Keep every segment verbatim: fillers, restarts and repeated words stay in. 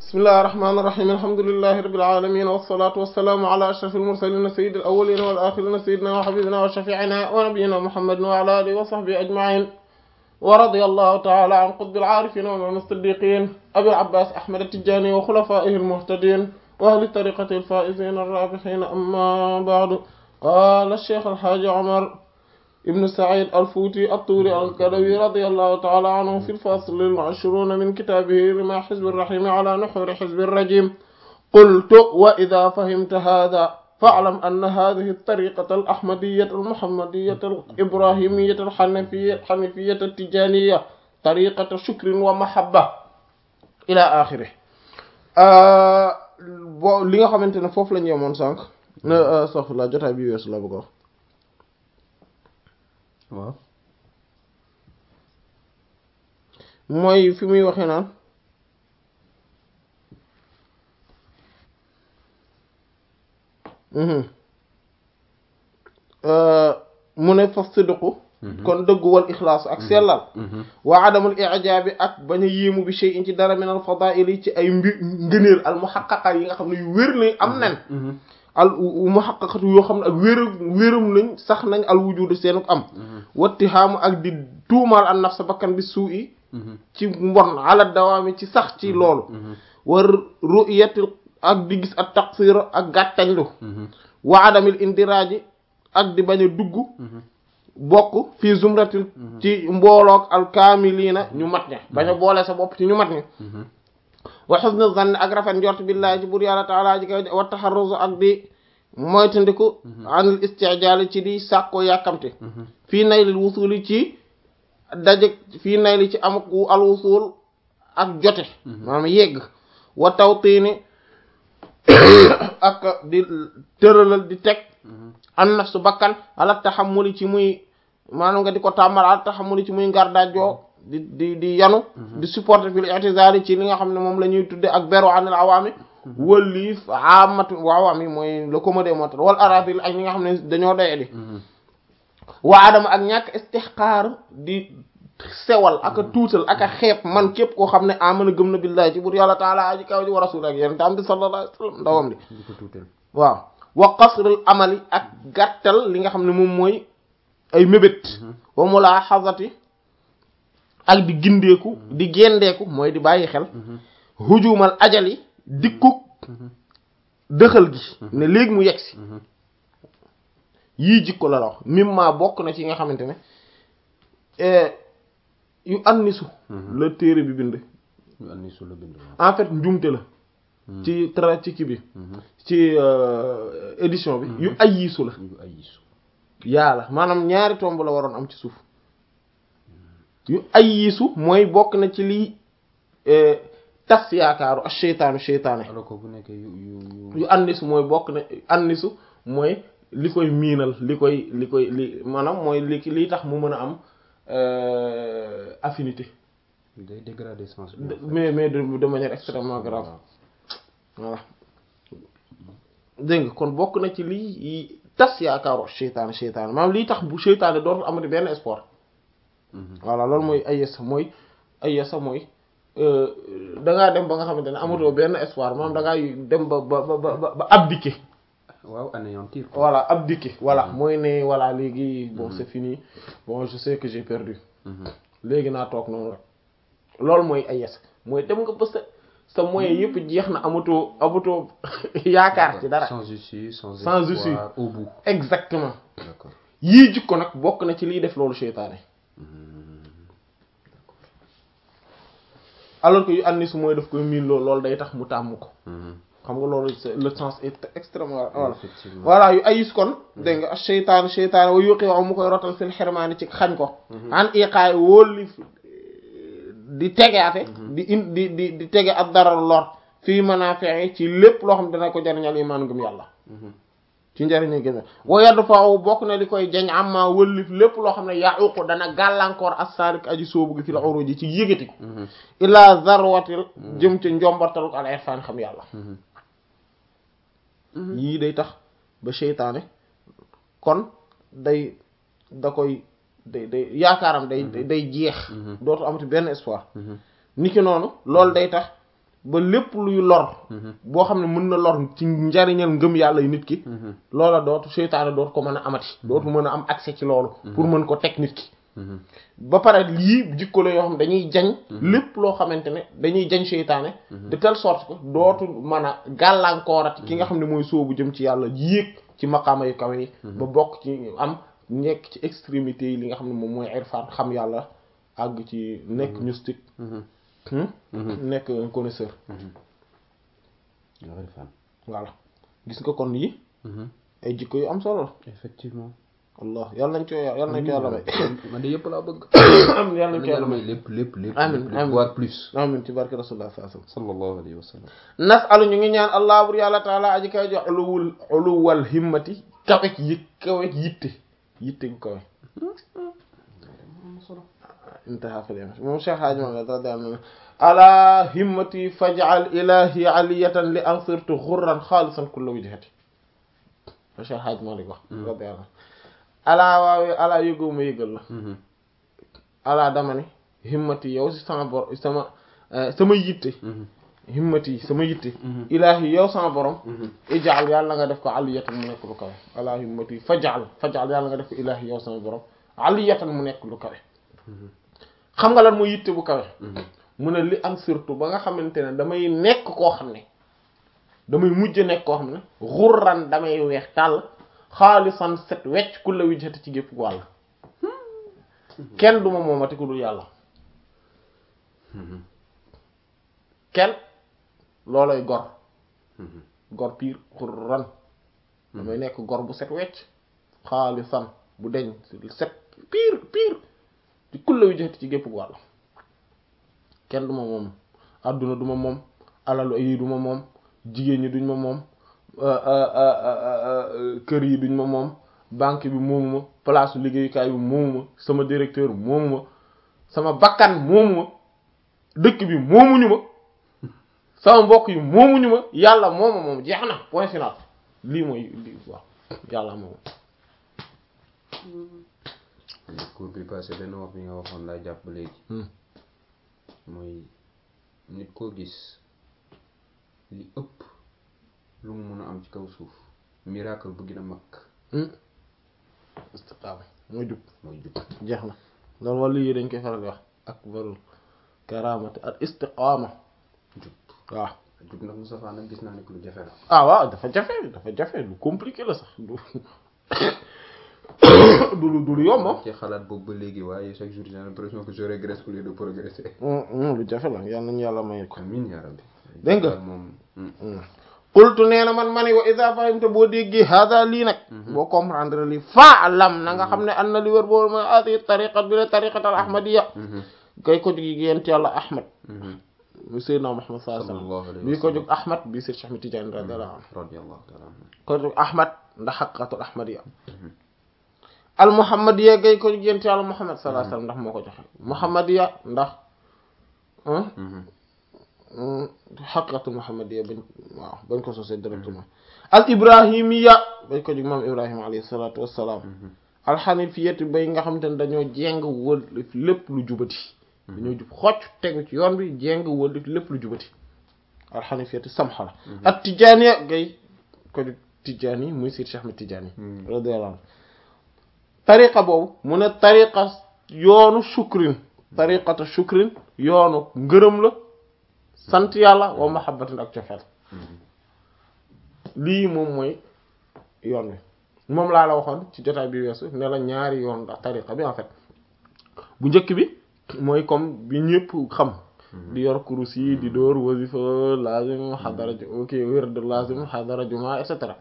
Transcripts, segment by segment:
bismillahir rahmanir rahim alhamdulillahi rabbil alamin wassalatu wassalamu ala ashrafil mursalin sayyidil awwalin wal akhirin sayyidina wa habibina wa shafi'ina wa nabiyyina muhammadin wa ala alihi wa sahbihi ajma'in wa radiyallahu ta'ala an qutbil arifin wa imam as-siddiqin abil abbas ahmad at-tijani wa khulafaihi al-muhtadin wa ahli tariqati al-faizin ar-rabihin amma ba'du qala ash-shaykh al-hajj umar ابن سعيد الفوتي الطوري الكدوي رضي الله تعالى عنه في الفصل العشرون من كتابه رمى حزب الرحيم على نحور حزب الرجيم قلت وإذا فهمت هذا فاعلم أن هذه الطريقة الأحمدية المحمدية الإبراهيمية الحنفية الحنفية التجانية طريقة شكر ومحبة إلى آخره. li nga xamante ne foofu la ñu yemoon sànq sax la jotaay bi weesu la bëgg wax waaw mooy fi muy waxee naan mu ne fa sidqu kon dëggu wal ixlaas ak sellal wa adamul i'jaabi ak bañ a yéemu bi shay'in ci dara min al fadaa'il ci ay mbir ngëneel al muhaqqaqa yi nga xam ne yu wér nañ am nen al muhaqqaqatu yoo xam ne ak wér wéram nañ sax nañ al wujudu seenuk am wattihaamu ak di tuumaal an nafsa bakkan bi suu i ci mbon ala dawaami ci sax ci loolu war ru'yati ak di gis ak taqsir ak gàttañlu wa adamil indiraaji ak di bañ a dugg bokk fii zumratil ci mbooloog al kaamiliina ñu mat ña bañ a boole sa bopp ci ñu mat ña wa husnu zann ak rafet njort billahi ci bur yàlla taala ji kaw wa taharruz ak di moytandiku anil istijaal ci di sàkko yàkkamte fii naylil wusuli ci daje fii nayli ci amuk al wusul ak jote maanaam yegg wa tawtiini ak di tëralal di teg an nafsu bakkan ala tahammuli ci muy maanaam nga di ko tàmmal ala tahammuli ci muy ngardaajoo di di di yanu di supporter fil i'tizari ci li nga xam ne moom la ñuy tudde ak beru anil awaami wëlliif amatu awaami mooy le commode motal wal aradil ak ñi nga xam ne dañoo doye di waa adama ak ñàkk istihqaar di sewal ak a tuutal ak a xeeb man képp koo xam ne amana gëm na billahi ci bur yàlla taala aji kaw ji wa rasul ak yéen tam bi sallallahu alayhi wasallam ndawam li waaw wa qasrul amali ak gàttal li nga xam ne moom mooy ay mébét wa mulahazati ak di gindeeku di gendeeku mooy di bàyyi xel hujumal ajali dikkuk dëxal gi ne léegi mu yegsi yii jikko la la wax mimma bokk na ci nga xamante ne yu annisu la téere bi bind yu annisu la bind en fait njumte la ci tra ci kii bi ci édition bi yu ayisu la yu ayisu yàlla maanaam ñaari tomb la waroon am ci suuf yu ayisu mooy bokk na ci lii tas yaakaaru ak seytaanu seytaane alors que bu nekkee yu yu yu annisu mooy bokk na annisu mooy li koy miinal li koy li koy li maanaam mooy li lii tax mu mën a am affinité day dégrader sens mais mais de de manière extrêmement grave voilà dégg nga kon bokk na ci lii tas yaakaaru ak seytaane seytaane maanaam lii tax bu seytaane dootul amati benn espoir voilà loolu mooy ayesa mooy ayesa mooy dangaa dem ba nga xamante ne amatoo benn espoir maanaam dangaa dem ba ba ba ba abdiquer waaw anéantir voilà abdiquer voilà mooy ne voilà léegi bon c'est fini bon je sais que j'ai perdu léegi naa toog noonu rek loolu mooy ayesa mooy dem nga ba sa sa moyen yëpp jeex na amatoo amatoo yaakaar ci dara sans issue sans sans issue au bout exactement d'accord yii jikko nag bokk na ci liy def loolu seytaane alors que yu annisu mooy daf koy miin loolu loolu day tax mu tàmm ko xam nga loolu le sens est extrêmement voilà voilà yu ayis kon dégg nga seytaane seytaane wa yuqi wax mu koy rotal fil xirmaani ci xañ ko an iqaay wóolli di tegaate di in di di di tege ak dara lor fii mën a fexe ci lépp loo xam dana ko jariñal imaan ngëm yàlla ci njëriñu gën a wa yaddu faaw bokk na li koy jañ amma wëllif lépp loo xam ne yaququ dana gàllankoor as-salik aji soobu gi fi la uruji ci yëgati ko ila zarwatil jëm ci njombartalu al irfan xam yàlla yii day tax ba seytaane kon day da koy day day yaakaaram day day jeex dootu amati benn espoir niki noonu loolu day tax ba lépp luy lor boo xam ne mën na lor ci njariñal ngëm yàlla yu nit ki loola dootu seytaane dootu ko mën a amati dootu mën a am accès ci loolu pour mën ko teg nit ki ba pare lii jikko la yoo xam dañuy jañ lépp loo xamante ne dañuy jañ seytaane de telle sorte que dootu mën a gàllankoorati ki nga xam ne mooy sóobu jëm ci yàlla yéeg ci maqaama yu kawe yi ba bokk ci am nekk ci extrémité yi li nga xam ne moom mooy irfan xam yàlla àgg ci nekk mystique nekk un connaisseur voilà gis nga kon yi ay jikko yu am solo la effectivement Allah yàlla nañ ko yàlla nañ ko yàlla may man de yëpp laa bëgg am yàlla nañ ko yàlla may lépp lépp lépp amiin amiin voire plus amiin ci barke rasulullah sallallahu sallallahu alayhi wa sallam nasalu ñu ngi ñaan allah bur yàlla taala aji kaw jox uluwul uluwal himmati kawek yi kawek yitte yitte gu kawe intaha fil yam moom Cheikh Hadji Malick radiyallahu anhu ala himmati faj'al ilahi aliyatan li ansirtu ghurran khalisan kullu wijhati Cheikh Hadji Malick wax radiyallahu alaa waawe alaa yëgoo ma yëgal la alaa dama ne himmati yow si sama bor sama sama yitte himmati sama yitte ilaahi yow sama borom ij'al yàlla nga def ko aliyatan mu nekk lu kawe alaa himmati faj'al faj'al yàlla nga def ko ilaahi yow sama borom aliyatan mu nekk lu kawe xam nga lan mooy yitte bu kawe mu ne li am surtout ba nga xamante ne damay nekk koo xam ne damay mujj nekk koo xam ne xurran damay weex tàll xaalisan set wecc ku la wijjati ci gépp wàll kenn duma moomati ku dul yàlla kenn loolay gor gor piir xurran damay nekk gor bu set wecc xaalisan bu deñ set piir piir ci ku la wijjati ci gépp wàll kenn duma moom àdduna duma moom alalu yi duma moom jigéen ñi duñ ma moom kër yi duñ ma moom banque bi moomu ma place liggéeyukaay bi moomu ma sama directeur moomu ma sama bakkan moomu ma dëkk bi moomuñu ma sama mbokk yi moomuñu ma yàlla mooma moom jeex na point final lii mooy lii waaw yàlla moom cours bi passé benn wax bi nga waxoon laa jàpp léegi mooy nit koo gis li ëpp lu mu mën a am ci kaw suuf miracle bu gën a mag istiqaama mooy jub mooy jub jeex na loolu wàllu yi dañ koy faral di wax ak barul karamati al istiqaama jub waaw jub nag Moustapha nag gis naa ne lu jafe la ah waaw dafa jafe dafa jafe lu compliqué la sax du du lu du lu yomb ci xalaat boobu ba léegi waaye chaque jour j'ai l'impression que je régresse au lieu de progresser lu jafe la yàlla nañu yàlla may ko amiin yaa rabbi dégg nga moom qultu nee na man ma ni wa idha fahimta boo déggee hada lii nag boo comprendre lii fa'lam na nga xam ne an na li wër boobu mooy hadi tariqat bi la tariqat al ahmadiyya kay ko jóg yent yàlla ahmad mu Seydina Muhammad sallallahu alayhi wasallam bii ko jóg ahmad bii Seydina Cheikh Ahmed Tidiane radiyallahu anhu radiyallahu ta'ala anhu ko jóg ahmad ndax haqiqatul ahmadiyya al muhammadiyya gay ko jóg yent yàlla Muhammad sallallahu alayhi wasallam ndax moo ko joxe muhammadiyya ndax xaqiqatul muhammadiyya bañ waaw bañ ko sosee directement al ibrahimiyya bañ ko jóg moom ibrahima alayhi salatu wassalaam al hanifiyati bay nga xam te ne dañoo jeng wël lépp lu jubati dañoo jub xocc tegu ci yoon bi jeng wël lépp lu jubati al hanifiyati samhala at tijaaniya gay ko jóg tijaani muy Seydi Cheikh Ahmed Tijaani radiyallahu anhu tariqa boobu mu ne tariqa yoonu shukrin tariqata shukrin yoonu ngërëm la sant yàlla wa mahabbatin ak cofeel lii moom mooy yoon wi moom laa la waxoon ci jotaay bi weesu ne la ñaari yoon ndax tariqa bi en fait bu njëkk bi mooy comme bi ñëpp xam di yor kurus yi di dóor wasifa lazim xadara ok wird lazim xadara juma et cetera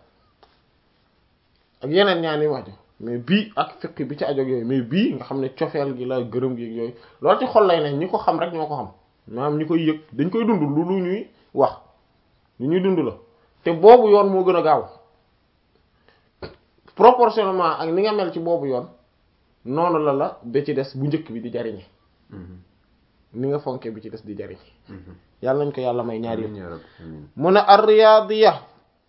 ak yeneen ñaan yi wax mais bii ak fiqh bi ci ajog yooyu mais bii nga xam ne cofeel gi la gërëm gi yooyu loolu ci xol lay ne ñi ko xam rek ñoo ko xam maanaam ñi koy yëg dañ koy dund lu lu ñuy wax lu ñuy dund la te boobu yoon moo gën a gaaw proportionnellement ak ni nga mel ci boobu yoon noonu la la ba ci des bu njëkk bi di jariñe ni nga fonke bi ci des di jariñe yàlla nañ ko yàlla may ñaari yëpp mu ne ar-riyadiyya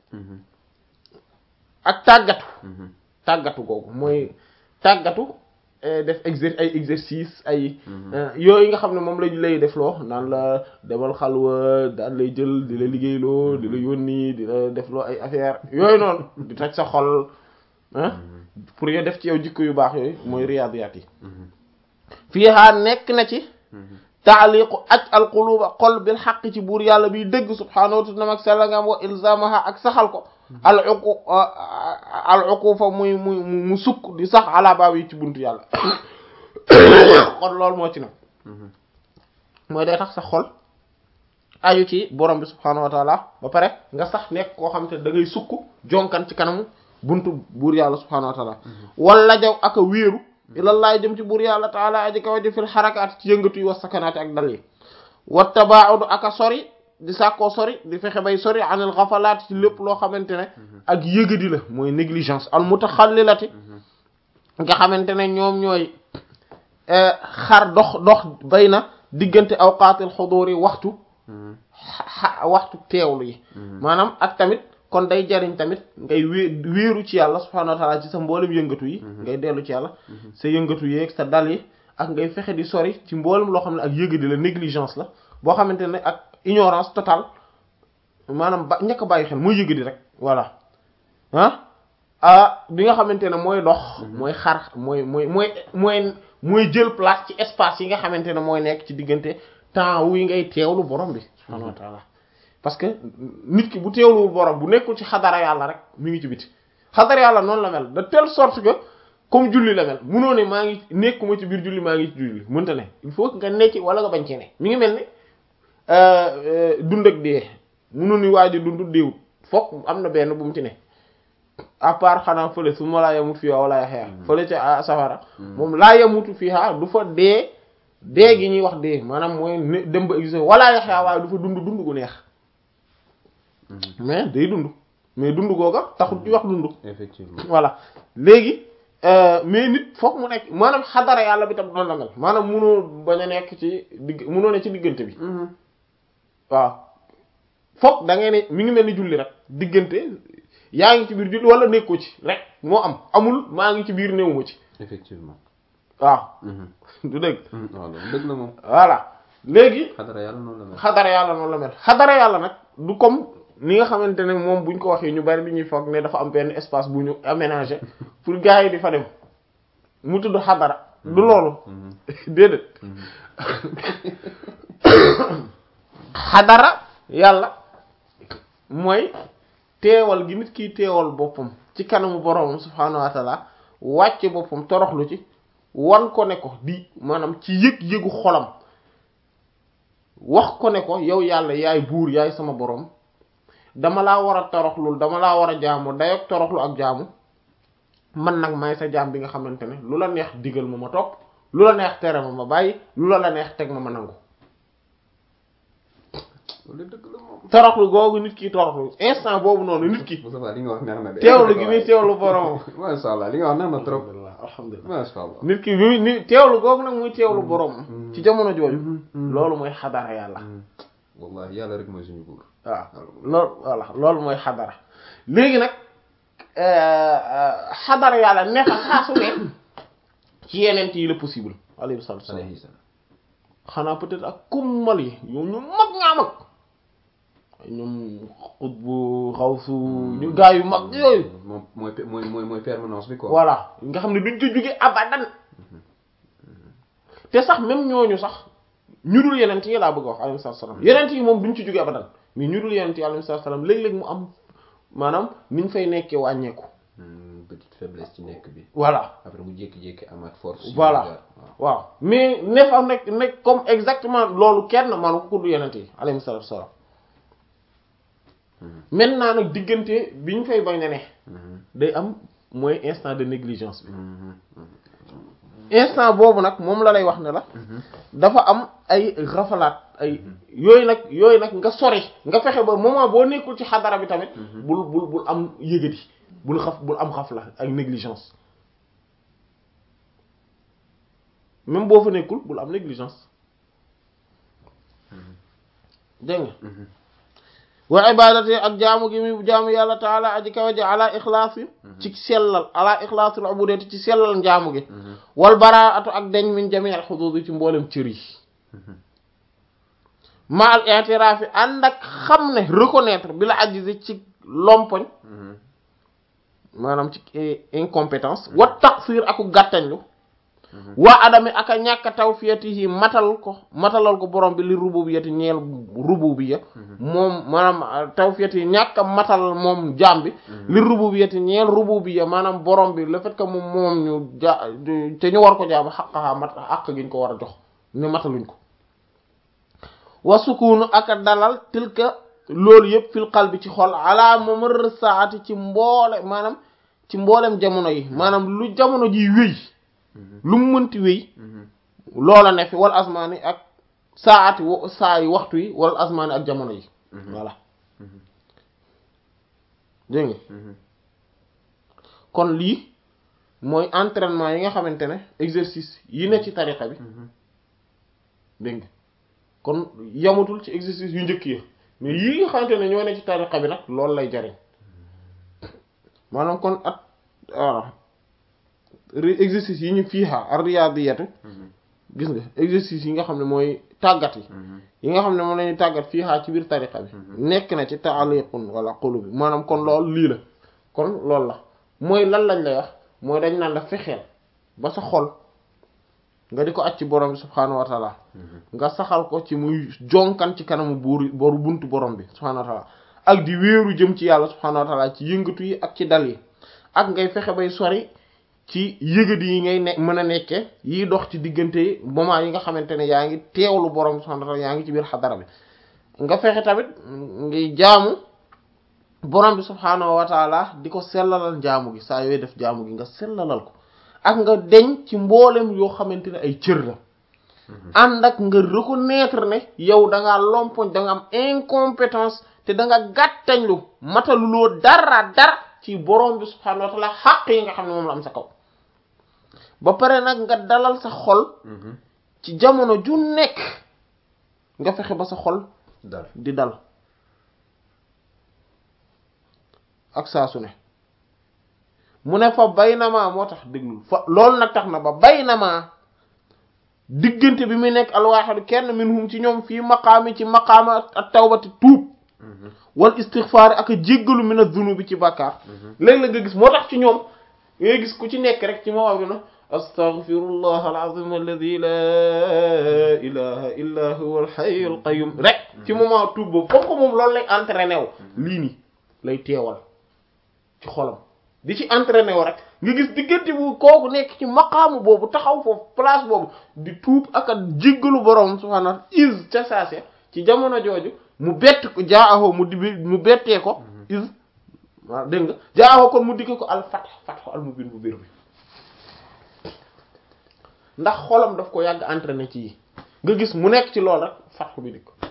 ak tàggatu tàggatu googu mooy tàggatu def exer ay exercice ay yooyu nga xam ne moom lañ lay def loo naan la demal xalwa daan lay jël di la liggéeyloo di la yónni di la def loo ay affaire yooyu noonu di toj sa xol ah pour yo def ci yow jikko yu baax yooyu mooy riyaadiyaat yi fiihaa nekk na ci taaliqu aj alquluba xol bil xaq ci buur yàlla biy dëgg subhaanahu wa ta'ala ak sella ngam wa ilzamaha ak saxal ko al uqu al uqufa muy muy mu sukk di sax ala baab yi ci buntu yàlla kon loolu moo ci nag mooy day tax sa xol aju ci borom bi subhaanahu wa ta'ala ba pare nga sax nekk koo xam te da ngay sukk jonkan ci kanamu buntu buur yàlla subhaanahu wa ta'ala wala jaw ak a wéeru ilallaah jëm ci buur yàlla taala aji kaw ji fil xarakaat ci yëngatu yi wa sakanaati ak dal yi wa tabaaudu ak a sori di sàkkoo sori di fexe bay sori anil xafalaat ci lépp loo xamante ne ak yëgadi la mooy négligence al mutaxallilati nga xamante ne ñoom ñooy xar dox dox bay na diggante awqaatil xuduur yi waxtu waxtu teewlu yi maanaam ak tamit kon day jariñ tamit ngay wé wéeru ci yàlla subhaanahu wa ta'ala ci sa mboolem yëngatu yi ngay dellu ci yàlla sa yëngatu yeeg sa dal yi ak ngay fexe di sori ci mboolem loo xam ne ak yëgadi la négligence la boo xamante ne ak ignorance totale maanaam ba ñàkk a bàyyi xel mooy yëgadi rek voilà ah ah bi nga xamante ne mooy dox mooy xar mooy mooy mooy mooy mooy jël place ci espace yi nga xamante ne mooy nekk ci diggante temps wu yi ngay teewlu borom bi subhaanahu wa ta'ala parce que nit ki bu teewluwul borom bu nekkul ci xadara yàlla rek mi ngi ci biti xadara yàlla noonu la mel de telle sorte que comme julli la mel munoo ne maa ngi nekkuma ci biir julli maa ngi ci julli mënta ne il faut que nga nekk wala nga bañ cee ne mi ngi mel ni dund ak dee munoo ni waa ji dund deewut foog am na benn bu mu ci ne à part xanaa fële su ma laa yamut fii wala yaxya fële ca safara moom laa yamutu fii ha du fa dee dee gi ñuy wax dee maanaam mooy dem ba existe wala yaxya waaye du fa dund dund gu neex mais day dund mais dund googa taxul ci wax dund effectivement voilà léegi mais nit foog mu nekk maanaam xadara yàlla bi tam noonu la mel maanaam munoo bañ a nekk ci digg munoo ne ci diggante bi waaw foog da ngay ne mi ngi mel ni julli rek diggante yaa ngi ci biir julli wala nekkoo ci rek moo am amul maa ngi ci biir néewuma ci effectivement waaw du dëgg waaw dëgg la moom voilà léegi xadara yàlla noonu la mel xadara yàlla noonu la mel xadara yàlla nag du comme ni nga xamante ne moom buñ ko waxee ñu bari li ñuy foog ne dafa am benn espace bu ñu aménagé pour gars yi di fa dem mu tudd xadara du loolu déedéet xadara yàlla mooy teewal gi nit kiy teewal boppam ci kanamu boroomam subhaanahu wa ta'ala wàcce boppam toroxlu ci wan ko ne ko di maanaam ci yëg-yëgu xolam wax ko ne ko yow yàlla yaay buur yaay sama boroom dama laa war a toroxlul dama laa war a jaamu dayoog toroxlu ak jaamu man nag may sa jaam bi nga xamante ne lu la neex digal ma ma topp lu la neex tere ma ma bàyyi lu la la neex teg ma ma nangu toroxlu googu nit ki toroxlu instant boobu noonu nit ki li nga wax neex na de teewlu gi muy teewlu borom masha Allah li nga wax neex na trop alhamdulillah masha Allah nit ki bi ni teewlu googu nag muy teewlu borom ci jamono jooju loolu mooy xadara yàlla wallahi yàlla rek mooy suñu buur waaw loolu voilà loolu mooy xadara léegi nag xadara yàlla nefa saa su ne ci yeneen yi la possible alayhi salaatu wa salaam xanaa peut-être ak kummal yi yow ñu mag ñaa mag ñoom xutbu xawsu ñu gaa yu mag yooyu moom mooy mooy mooy mooy permanence bi quoi voilà nga xam ne duñ ci jóge abadan te sax même ñooñu sax ñu dul yeneen yi laa bëgg a wax alayhi salaatu wa salaam yeneen yi moom duñ ci jóge abadan mais ñu dul yeneen yi alayhi salaatu wa salaam léeg-léeg mu am maanaam niñ fay nekkee wàññeeku petite faiblesse ci nekk bi voilà après mu jékki-jékki amaat force voilà waaw mais ne fa nekk nekk comme exactement loolu kenn manu ko ku dul yeneen yi alayhi salaatu wa salaam maintenant nag diggante bi ñu fay bañ ne ne day am mooy instant de négligence bi instant boobu nag moom la lay wax ne la dafa am ay rafalaat ay yooyu nag yooyu nag nga sori nga fexe ba moment boo nekkul ci xadara bi tamit bul bul bul am yëgati bul xaf bul am xaf la ak négligence même boo fa nekkul bul am négligence dégg nga wa ibadati ak jaamu gi mi jaamu yàlla taala aji kawe ji ala ixlaas yi ci sellal ala ixlaasul ubudati ci sellal njaamu gi wal baraatu ak deñ min jami al xuduud yi ci mboolem cër yi ma al i'tiraaf ànd ak xam ne reconnaître bi la ajizi ci lompoñ maanaam ci incompétence wa taqsir aku gàttañlu waa adami ak a ñàkk tawfiyatihi matal ko matalal ko borom bi li rububiyyati ñeel rububiyya moom maanaam tawfiyati ñàkk a matal moom jaam bi li rububiyyati ñeel rububiyya maanaam borom bi le fait que moom moom ñu ja te ñu war ko jaam xaqaha mat àq gi ñu ko war a jox ñu mataluñ ko wa sukunu ak a dalal tilka loolu yëpp fil qalbi ci xol ala mamar saati ci mboole maanaam ci mboolem jamono yi maanaam lu jamono ji wéy lu mu mënti wéy loola ne fi wal asmaani ak saati saa yi waxtu yi wal asmaani ak jamono yi voilà dégg nga kon lii mooy entraînement yi nga xamante ne exercice yi ne ci tariqa bi dégg nga kon yamutul ci exercice yu njëkk yi mais yii nga xamante ne ñoo ne ci tariqa bi nag loolu lay jariñ maanaam kon at voilà exercice yi ñu fiiha ar-riyadiyatu gis nga exercice yi nga xam ne mooy tàggat yi yi nga xam ne moom lañuy tàggat fiiha ci biir tariqa bi nekk na ci ta'liqun wala qulubi maanaam kon loolu lii la kon loolu la mooy lan lañ lay wax mooy dañ naan la fexeel ba sa xol nga di ko acc borom bi subhaanahu wa taala nga saxal ko ci muy jonkan ci kanamu buur boru buntu borom bi subhaanahu wa taala ak di wéeru jëm ci yàlla subhaanahu wa taala ci yëngatu yi ak ci dal yi ak ngay fexe bay sori ci yëgadi yi ngay ne mën a nekke yiy dox ci diggante moment yi nga xamante ne yaa ngi teewlu borom bi subhaanahu wa taala yaa ngi ci biir xadara bi nga fexe tamit ngay jaamu borom bi subhaanahu wa taala di ko sellalal jaamu gi saa yooyu def jaamu gi nga sellalal ko ak nga deñ ci mboolem yoo xamante ne ay cër la ànd ak nga reconnaître ne yow da ngaa lompoñ da nga am incompétence te da nga gàttañlu mataluloo dara dara ci borom bi subhaanahu wa taala xaq yi nga xam ne moom la am sa kaw ba pare nag nga dalal sa xol ci jamono ju nekk nga fexe ba sa xol dal di dal ak saa su ne mu ne fa baynama moo tax déglul fa loolu nag tax na ba baynama diggante bi muy nekk alwaaxidu kenn minhum ci ñoom fii maqaami ci maqaama ak tawbati tuub wal istighfar ak a jéggalu min az-zunubi ci bàkkaar léegi la nga gis moo tax ci ñoom ngay gis ku ci nekk rek ci moo na astaghfirullah al-azim alladhi la ilaha illa huwa al-hayyul qayyum rek ci moment tuub boobu comme que moom loolu lay entraîné wu lii nii lay teewal ci xolam di ci entraîné wu rek nga gis diggante bu kooku nekk ci maqaamu boobu taxaw foofu place boobu di tuub ak a jéggalu borom subhaanahu wa ta'ala is ca saase ci jamono jooju mu bett ko jaaxoo mu di mu bettee ko is waaw dégg nga jaaxoo kon mu dikke ko al fath fath al mubin bu biir bi ndax xolam daf ko yàgg entraîné ci yi nga gis mu nekk ci lool rek fath bi dikk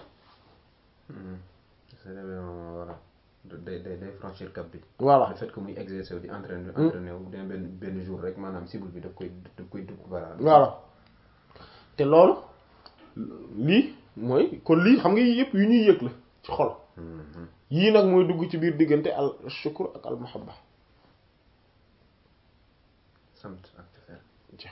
day day day franchir cap bi. voilà le fait que muy exercer wu di entraîner entraîner wu dem benn benn jour rek maanaam cible bi daf koy daf koy dugg bara voilà te loolu lii mooy kon lii xam nga yii yëpp yu ñuy yëg la ci xol yii nag mooy dugg ci biir diggante al shukr ak al mahabba sant ak cofeel jeex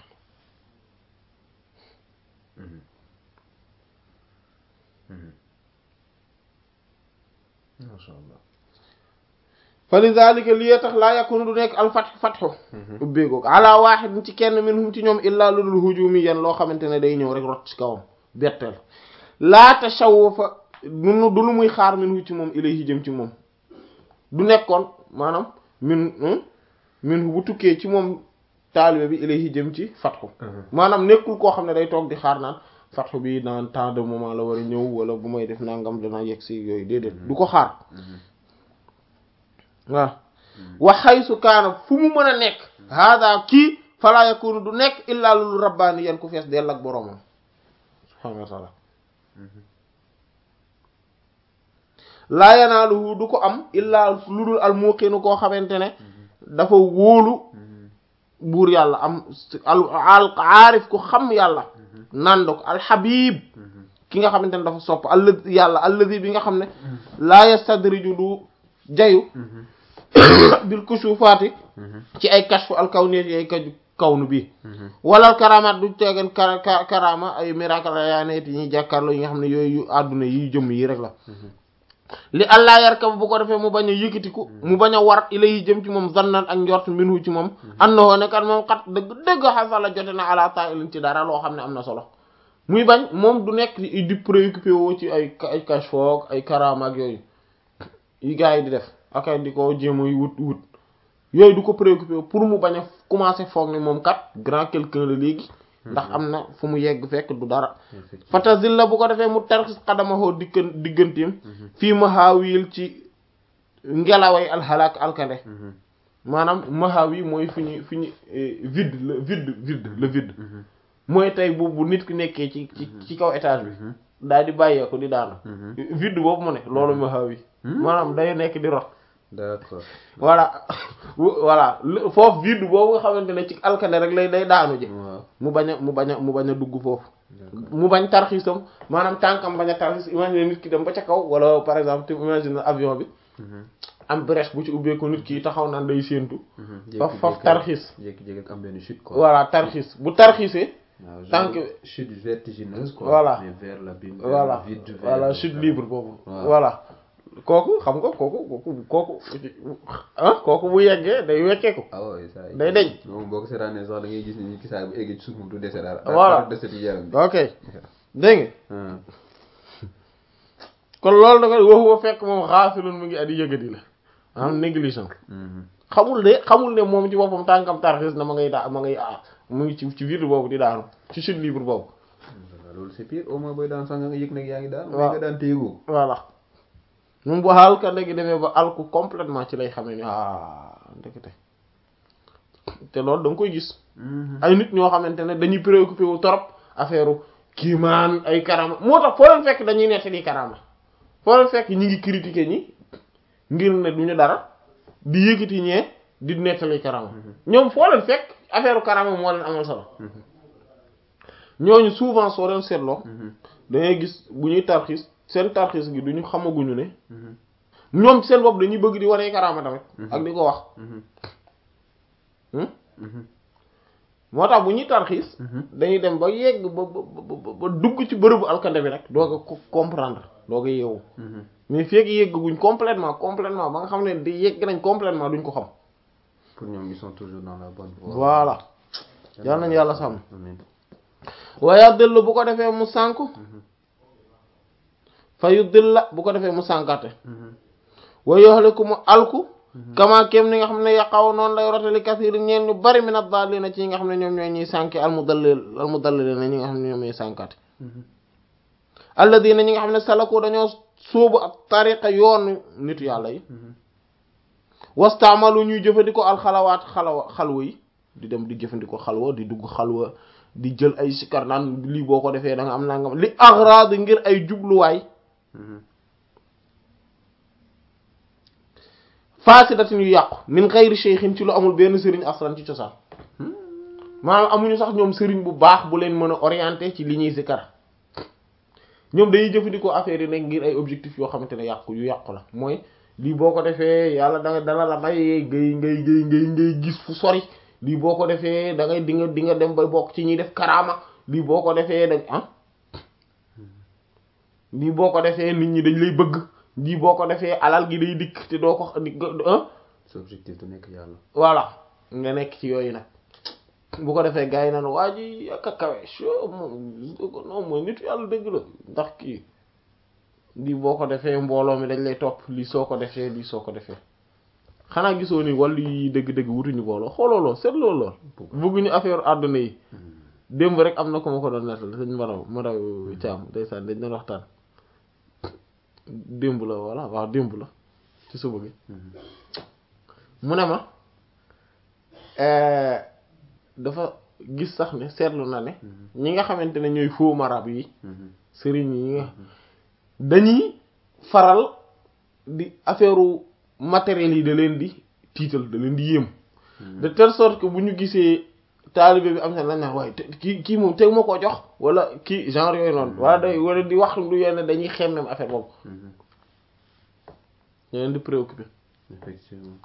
na masha Allah fa lidhalika li tax laa yakunu du nekk al fathu fathu ubbeegoog ala wahid ci kenn minhum ci ñoom illaa lu dul hujumi yan loo xamante ne day ñëw rek rot ci kawam betteel laa tashawufa du du lu muy xaar minhu ci moom ilayhi jëm ci moom du nekkoon maanaam min minhu bu tukkee ci moom taalibe bi ilayhi jëm ci fathu maanaam nekkul koo xam ne day toog di xaar naan fathu bi dans tant de moment la war a ñëw wala bu may def nangam dana yegg si yooyu déedéet du ko xaar waaw wa haythu kaana fu mu mën a nekk hada kii fala yakunu du nekk illaa lulu rabbaani yan ku fees dell ak boroomam subhaanahu wa ta'ala laa yanaaluhu du ko am illaa lu dul al muqinu koo xamante ne dafa wóolu buur yàlla am al aarif ku xam yàlla nandok al habib ki nga xamante ne dafa sopp alla yàlla allazi bi nga xam ne laa yastadriju du jayu bil kushufaati ci ay kashfu al kawniyati ay kaju kawnu bi wala karamaat du teegen kara karama ay miracle yaa neet yi ñuy jàkkaarloo yi nga xam ne yooyu àdduna yi jëmm yi rek la li allah yarkam bu ko defee mu bañ a yëkkatiku mu bañ a war ilay jëm ci moom zannan ak njort minhu ci moom annahu ne kat moom xat dëgg dëgg xasala jote na ala ta'ilin ci dara loo xam ne am na solo muy bañ moom du nekk di préoccupé woo ci ay ay kashfu ay karama ak yooyu yi gars yi di def ak ay di ko jéem a wut wut yooyu du ko préoccupé pour mu bañ a commencer foog ne moom kat grand quelqu'un la léegi ndax am na fu mu yegg fekk du dara fatazil la bu ko defee mu tarxis xadamahoo diggan digganteem fii mahaawil ci ngelaway alxalaak alkande maanaam mahaawi mooy fi ñu fi ñu vide le vide vide le vide mooy tey bu bu nit ki nekkee ci ci ci kaw étage bi daal di bàyyeeku di daanu vide boobu mu ne loolu mahaawi maanaam day nekk di rot d'accord voilà voilà foofu vide boobu nga xamante ne ci alkande rek lay day daanu ji mu bañ a mu bañ a mu bañ a dugg foofu mu bañ tarxiisam maanaam tànkam bañ a tarxiis imagine nit ki dem ba ca kaw wala par exemple te imagine avion bi am brèche bu ci ubbeeku nit ki taxaw naan day séentu faf faf tarxiis jékki-jékki am benn chute quoi voilà tarxiis bu tarxiisee tànk chute vertigineuse quoi voilà mais vers l'abîme voilà voilà chute libre boobu voilà kooku xam nga kooku kooku kooku ah kooku bu yeggee day wecceeku. ah oui ça day deñ. moom boo ko seetaanee sax da ngay gis ni ñu gisaay bu eggee ci suuf mu du dese dara. voilà dese ci yaram bi. ok dégg nga. kon loolu da nga waxu fekk moom xaafilun mu ngi adi yëgadi la am négligent. xamul de xamul ne moom ci boppam tànkam tarxis na ma ngay daa ma ngay ah mu ngi ci ci vide boobu di daanu ci chute libre boobu. loolu c'est pire au moins booy daan sax nga yëg nag yaa ngi daan. waaw nga daan téyegoo. voilà. moom bu xaal ka léegi demee ba alku complètement ci lay xamee ni ah ndekete te loolu da nga koy gis ay nit ñoo xamante ne dañuy préoccupé wu torop affaire kiimaan ay karama moo tax foo leen fekk dañuy nettali karama foo leen fekk ñi ngi critiquer ñi ngir ne duñu dara di yëkkati ñee di nettali karama ñoom foo leen fekk affaire karama moo leen amal solo ñooñu souvent soo leen seetloo da ngay gis bu ñuy tarxiis seen tarxiis gi duñu xamaguñu ne ñoom seen bopp dañuy bëgg di waree karaama tamit ak di ko wax moo tax bu ñuy tarxiis dañuy dem ba yegg ba ba ba dugg ci bërëbu alkande bi rek doo ko comprendre doo ko yeewu mais fekk yegguñ complètement complètement ba nga xam ne di yegg nañ complètement duñ ko xam pour ñoom ils sont toujours dans la bonne voie. voilà yal nañu yàlla sàmm waaye dellu bu ko defee mu sànku fa yu dilla bu ko defee mu sànkate wa yoxliku mu alku kama kem ni nga xam ne yaqaw noonu lay rotali kasir ñeen ñu bari min ad-dallina ci ñi nga xam ne ñoom ñooy ñuy sànki almudallil almudallilina ñi nga xam ne ñoom ñooy sànkate alladina ñi nga xam ne salaku dañoo sóobu ak tariqa yoonu nitu yàlla yi wastaamalu ñuy jëfandikoo alxalawaat xalawa xalwa yi di dem di jëfandikoo xalwa di dugg xalwa di jël ay sikar naan lii boo ko defee da nga am nangam li agrad ngir ay jubluwaay faasidatin yu yàqu min xayri shaykhin ci lu amul benn sëriñ aslan ci cosaan maanaam amuñu sax ñoom sëriñ bu baax bu leen mën a orienté ci li ñuy sikar ñoom dañuy jëfandikoo affaire yi nekk ngir ay objectifs yoo xamante ne yàqu yu yàqu la mooy lii boo ko defee yàlla da dana la may ngay ngay ngay ngay ngay gis fu sori lii boo ko defee da ngay di nga di nga dem ba bokk ci ñuy def karaama lii boo ko defee da ah lii boo ko defee nit ñi dañ lay bëgg lii boo ko defee alal gi day dikk te doo ko ah. sa objectif du nekk yàlla. voilà nga nekk ci yooyu nag bu ko defee gars yi naan waa ji ak a kawe soo moom non mooy nit yàlla dëgg la ndax kii lii boo ko defee mbooloo mi dañ lay topp lii soo ko defee lii soo ko defee. xanaa gisoo ni wàllu yi dëgg-dëgg wutuñu booloo xooloo lool seetloo lool bëgguñu affaire àdduna yi démb rek am na ko ma ko doon nettal sëñ maraw maraw caam ndeysaan dañ doon waxtaan démb la voilà waaw démb la ci suba gi mu ne ma dafa gis sax ne seetlu na ne ñi nga xamante ne ñooy faux marab yi sëriñ yi nga dañuy faral di affaire matériel yi da leen di tiital da leen di yéem de telle sorte que bu ñu gisee taalibe bi am na lañ naan waaye kii kii moom teg ma koo jox wala kii genre yooyu noonu wala day wala di wax lu yenn dañuy xemmem affaire boobu ñu leen di préoccupé effectivement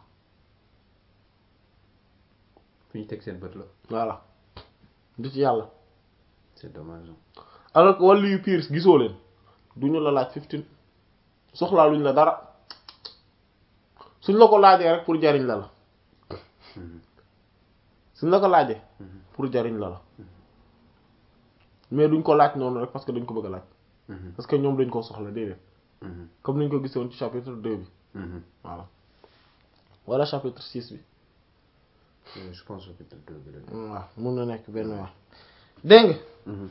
fi ñu teg seen bët la voilà du ci yàlla c'est dommage alors que wàllu yu pire gisoo leen duñu la laaj fifteen soxlaa luñ la dara suñ la ko laajee rek pour jariñ la la suñ la ko laajee pour jariñ la la mais duñ ko laaj noonu rek parce que dañ ko bëgg a laaj parce que ñoom dañ koo soxla déedéet comme niñ ko gisoon ci chapitre deux bi voilà wala chapitre six bi je pense chapitre deux bi la waaw mun na nekk benn wax dégg nga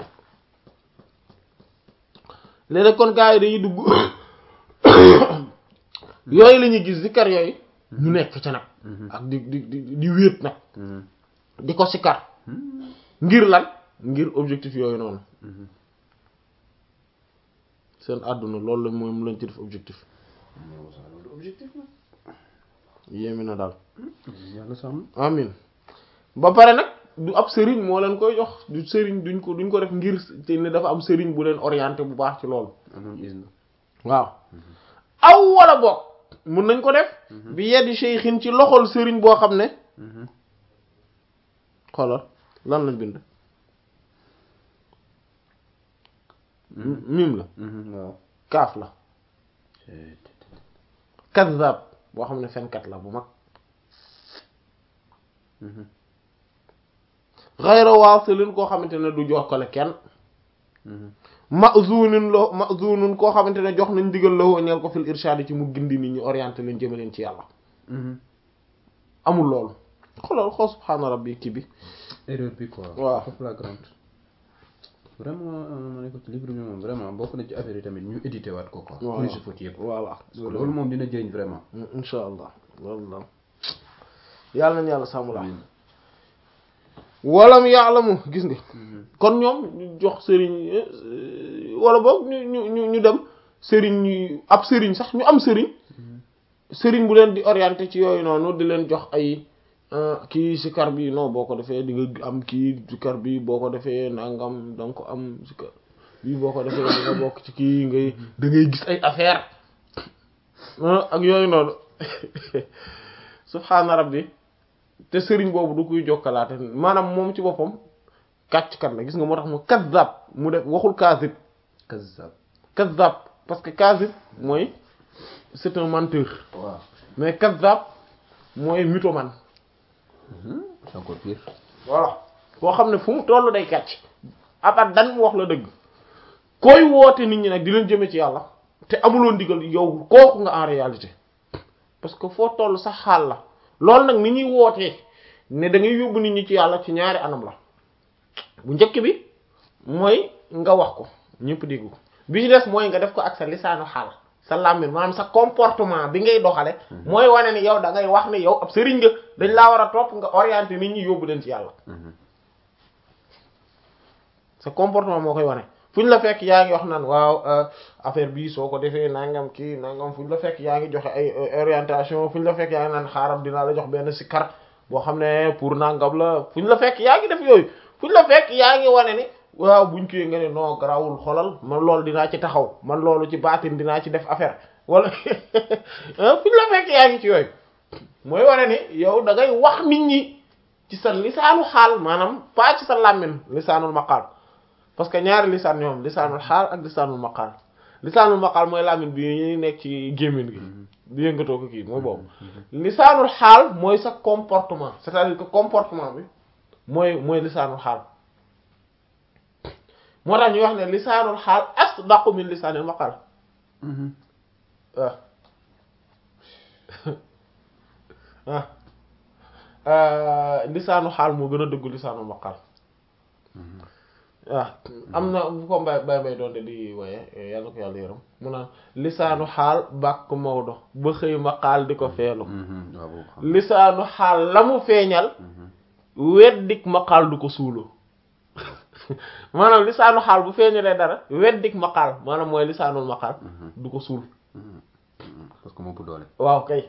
léeg-léeg kon gars yi dañuy dugg yooyu la ñuy gis zikar yooyu ñu nekk ca nag ak di di di di wéet nag di ko sikar ngir lan ngir objectif yooyu noonu seen àdduna loolu la moom lañ ci def objectif objectif yéemi na daal yàlla sàmm amin ba pare nag du ab sëriñ moo leen koy jox du sëriñ duñ ko duñ ko def ngir te ne dafa am sëriñ bu leen orienté bu baax ci loolu waaw aw wala boog mun nañ ko def bi yeddi cheikhin ci loxol sëriñ boo xam ne xoolal lan lañ bind mim la waaw kaaf la kazzab boo xam ne fenkat la bu mag ghayra wasilin koo xamante ne du jokkale kenn ma'zunin lo ma'zunun koo xamante ne jox nañ digal la woo ñeel ko fil irshad ci mu gindi nit ñi orienté leen jëme leen ci yàlla amul loolu xoolal xool subhaana rabbi kii bi erreur bi quoi waaw flagrante vraiment ma ne ko ci livre bi moom vraiment bokk na ci affaire yi tamit ñu édité waat ko quoi police faute yëpp voilà loolu moom dina jëriñ vraiment insha allah loolu la yàlla nañu yàlla sàmm la walam ya'lamu gis nga kon ñoom ñu jox sëriñ wala boog ñu ñu ñu ñu dem sëriñ ñu ab sëriñ sax ñu am sëriñ sëriñ bu leen di orienté ci yooyu noonu di leen jox ay kii sikar bi non boo ko defee di nga am kii sikar bi boo ko defee nangam danga ko am sikar bi boo ko defee di nga bokk ci kii ngay da ngay gis ay affaire ak yooyu noonu subhaana rabbi te sëriñ boobu du kuy jokkalaate maanaam moom ci boppam kàcckat la gis nga moo tax mu kazzab mu def waxul kaazib kazzab kazzab parce que kaazib mooy c'est un menteur waaw mais kazzab mooy mythomane c'est encore pire voilà koo xam ne fu mu tollu day kàcc abadan mu wax la dëgg koy woote nit ñi nag di leen jëme ci yàlla te amuloon digal yow kooku nga en réalité parce que foo toll sax xaal la loolu nag ni ñuy wootee ne da ngay yóbbu nit ñi ci yàlla ci ñaari anam la bu njëkk bi mooy nga wax ko ñëpp dégg ko bi ci des mooy nga def ko ak sa lisaanu xaal sa làmmiñ maanaam sa comportement bi ngay doxale mooy wane ni yow da ngay wax ne yow ab sëriñ nga dañ laa war a topp nga orienté nit ñi yóbbu leen ci yàlla sa comportement moo koy wane fu ñu la fekk yaa ngi wax naan waaw affaire bii soo ko defee nangam kii nangam fu ñu la fekk yaa ngi joxe ay orientation fu ñu la fekk yaa ngi naan xaaral dinaa la jox benn sikar boo xam ne pour nangam la fu ñu la fekk yaa ngi def yooyu fu ñu la fekk yaa ngi wane ni waaw buñ kii nga ne non garawul xolal man loolu dinaa ci taxaw man loolu ci baatin dinaa ci def affaire wala fu ñu la fekk yaa ngi ci yooyu mooy wane ni yow da ngay wax nit ñi ci sa lisaanu xaal maanaam pas ci sa làmmiñ lisaanul maqaal parce que ñaari lisaan ñoom lisaanul xaal ak lisaanul maqaal lisaanul maqaal mooy làmmiñ bi ñuy nekk ci gémmiñ gi di yëngatoo ko kii mooy boobu lisaanul xaal mooy sa comportement c'est-à-dire que comportement bi mooy mooy lisaanul xaal moo tax ñuy wax ne lisaanul xaal asdaqu min lisaanil maqaal waaw ah lisaanu xaal moo gën a dëggu lisaanul maqaal waaw am na bu ko mbay bay bay doonte di woye yàlla ko yàlla yërëm mu naan lisaanu xaal bàkk Maodo ba xëy maqaal di ko feelu lisaanu xaal la mu feeñal weddik maqaal du ko suuloo maanaam lisaanu xaal bu feeñalee dara weddik maqaal maanaam mooy lisaanul maqaal du ko suul parce que moo ëpp doole waaw kay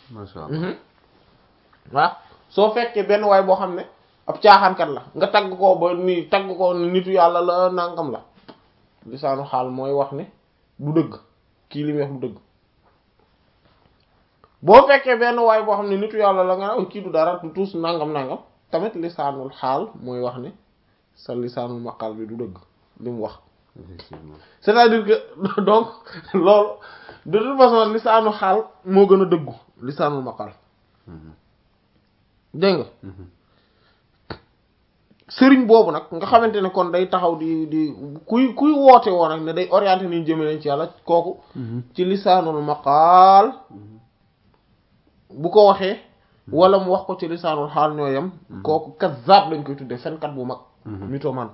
masha Allah. waaw soo fekkee benn waay boo xam ne ab caaxaankat la nga tagg ko ba nii tagg ko nitu yàlla la nangam la lisaanu xaal mooy wax ne du dëgg kii li muy wax du dëgg boo fekkee benn waay boo xam ne nitu yàlla la nga ne kii du dara du tuus nangam nangam tamit lisaanul xaal mooy wax ne sa lisaanul maqal bi du dëgg li mu wax effectivement. c'est-à-dire que donc loolu de toute façon lisaanu xaal moo gën a dëggu lisaanul maqal dégg nga sëriñ boobu nag nga xamante ne kon day taxaw di di kuy kuy woote woon nag ne day orienté ni jëme leen ci yàlla kooku ci lisaanul maqaal bu ko waxee wala mu wax ko ci lisaanul xaal ñooyam kooku kazzab lañ koy tuddee fenkat bu mag mythomane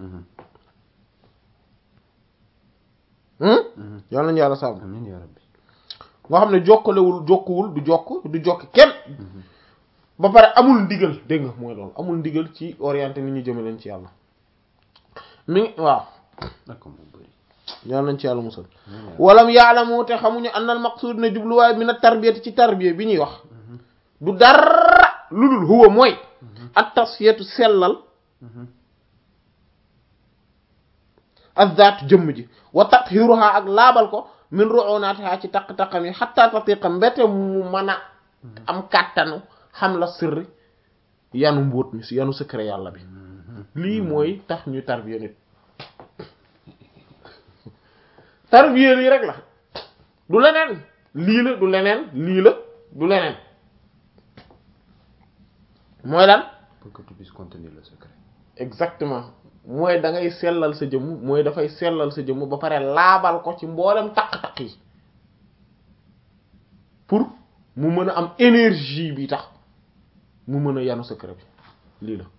yàlla nañu yàlla sàmm amiin yaa rabbi. nga xam ne jokkalewul jokkuwul du jokk du jokk kenn ba pare amul ndigal dégg nga mooy loolu amul ndigal ci orienté nit ñi jëme leen ci yàlla mi ngi waaw d'accord mu bari. yàlla nañ ci yàlla musal walam yaalamu te xamuñu annal maqsuud ne jubluwaay min at-tarbiyati ci tarbiya bi ñuy wax du dara lu dul huwa mooy at tasfiyatu sellal azzaatu jëmm ji wa tathiruha ak laabal ko min ru'unatiha ci taq-taqam yi hatta tatiqa mbete mu mën a am kàttanu xam la sirri yanu mbóot mi si yanu secret yàlla bi lii mooy tax ñu tarbiya nit tarbiya lii rek la du leneen lii la du leneen lii la du leneen mooy lan pour que tu puisses contenir le secret. exactement mooy da ngay sellal sa jëmm mooy dafay sellal sa jëmm ba pare laabal ko ci mboolem taq-taq yi pour mu mën a am énergie bi tax mu mën a yanu secret bi lii la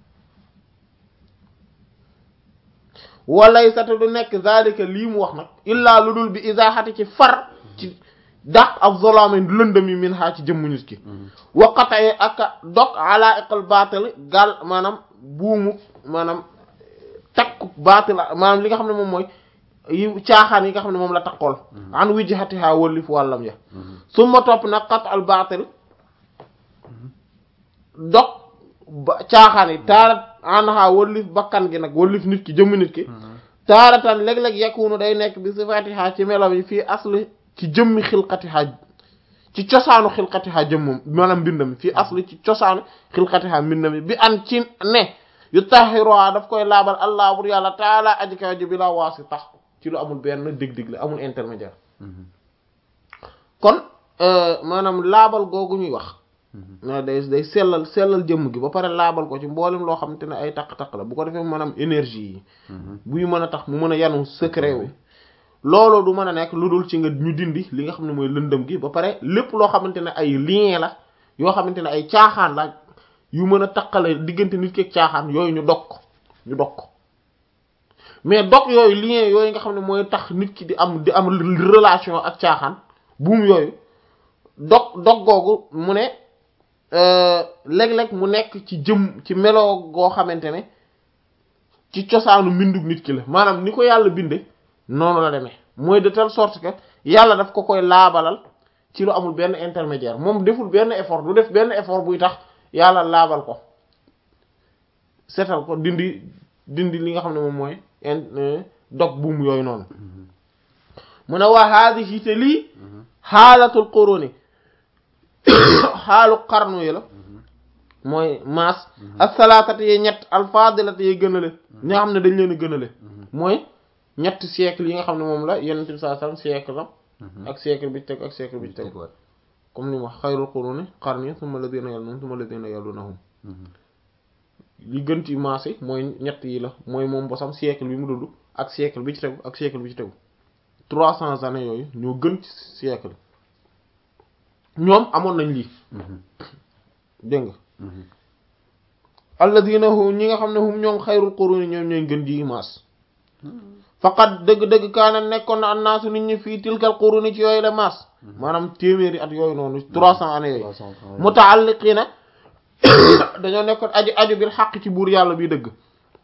walay sata du nekk zalika lii mu wax nag illaa lu dul bi isaaxati ci far ci dàq ak zolaame lëndëm yi min xaa ci jëmmu nit ki waqataye ak dog ala iqal baatal gal maanaam buumu maanaam takku baatil maanaam li nga xam ne moom mooy yi caaxaan yi nga xam ne moom la takkool an wijhatiha wëllif wàllam ya su ma topp nag qat al baatil dog ba caaxaan yi taarat anha wëllif bakkan gi nag wëllif nit ki jëmm nit ki taaratan léeg-léeg yakunu day nekk bi sifatiha ci melo yi fii asli ci jëmmi xilqatiha ci cosaanu xilqatiha jëmmam maanaam mbindam fii asli ci cosaanu xilqatiha mbindam bi an ci ne yu taxiroa daf koy laabal allah bur yàlla taala aji kaw ji bi la waasi tax ci lu amul benn dig-dig la amul intermédiaire kon maanaam laabal googu ñuy wax na day day sellal sellal jëmm gi ba pare laabal ko ci mboolem loo xamante ne ay taq-taq la bu ko defee maanaam énergie yi buy mën a tax mu mën a yanu secret wi loolu du mën a nekk lu dul ci nga ñu dindi li nga xam ne mooy lëndëm gi ba pare lépp loo xamante ne ay lien la yoo xamante ne ay caaxaan la yu mën a taqale diggante nit ki ak caaxaan yooyu ñu dog ko ñu dog ko mais dog yooyu lien yooyu nga xam ne mooy tax nit ki di am di am relation ak caaxaan buum yooyu dog dog googu mu ne léeg-léeg mu nekk ci jëm ci meloo goo xamante ne ci cosaanu mbindug nit ki la maanaam ni ko yàlla binde noonu la demee mooy de telle sorte que yàlla daf ko koy laabalal ci lu amul benn intermédiaire moom deful benn effort du def benn effort buy tax yàlla laabal ko setal ko dindi dindi li nga xam ne moom mooy dog buum yooyu noonu mu ne waa haadihi te lii xaalatul quruni xaalu xarnu yi la mooy maas as-salaatati yi ñett al-faadilati yi gënale ñi nga xam ne dañ leen a gënale mooy ñetti siècle yi nga xam ne moom la Yonent bi sallallahu alayhi wasallam siècle am ak siècle bi ci teg ak siècle bi ci teg comme ni mu wax xayrul quruni qarni thumma alladhina yalunhum thumma alladhina yalunhum li gën ci maas yi mooy ñett yi la mooy moom bosam siècle bi mu dund ak siècle bi ci tegu ak siècle bi ci tegu trois cents années yooyu ñoo gën ci siècle ñoom amoon nañ lii dégg nga alladhina hum ñi nga xam ne hum ñoom xayrul quruni ñoom ñooy gën ji maas faqat dëgg-dëgg kaana nekkoon na annaasu nit ñi fii tilkal quruni ci yooyu la maas maanaam téeméeri at yooyu noonu trois cents années yooyu muta'alliqina dañoo nekkoon aju aju bil xaq ci buur yàlla bi dëgg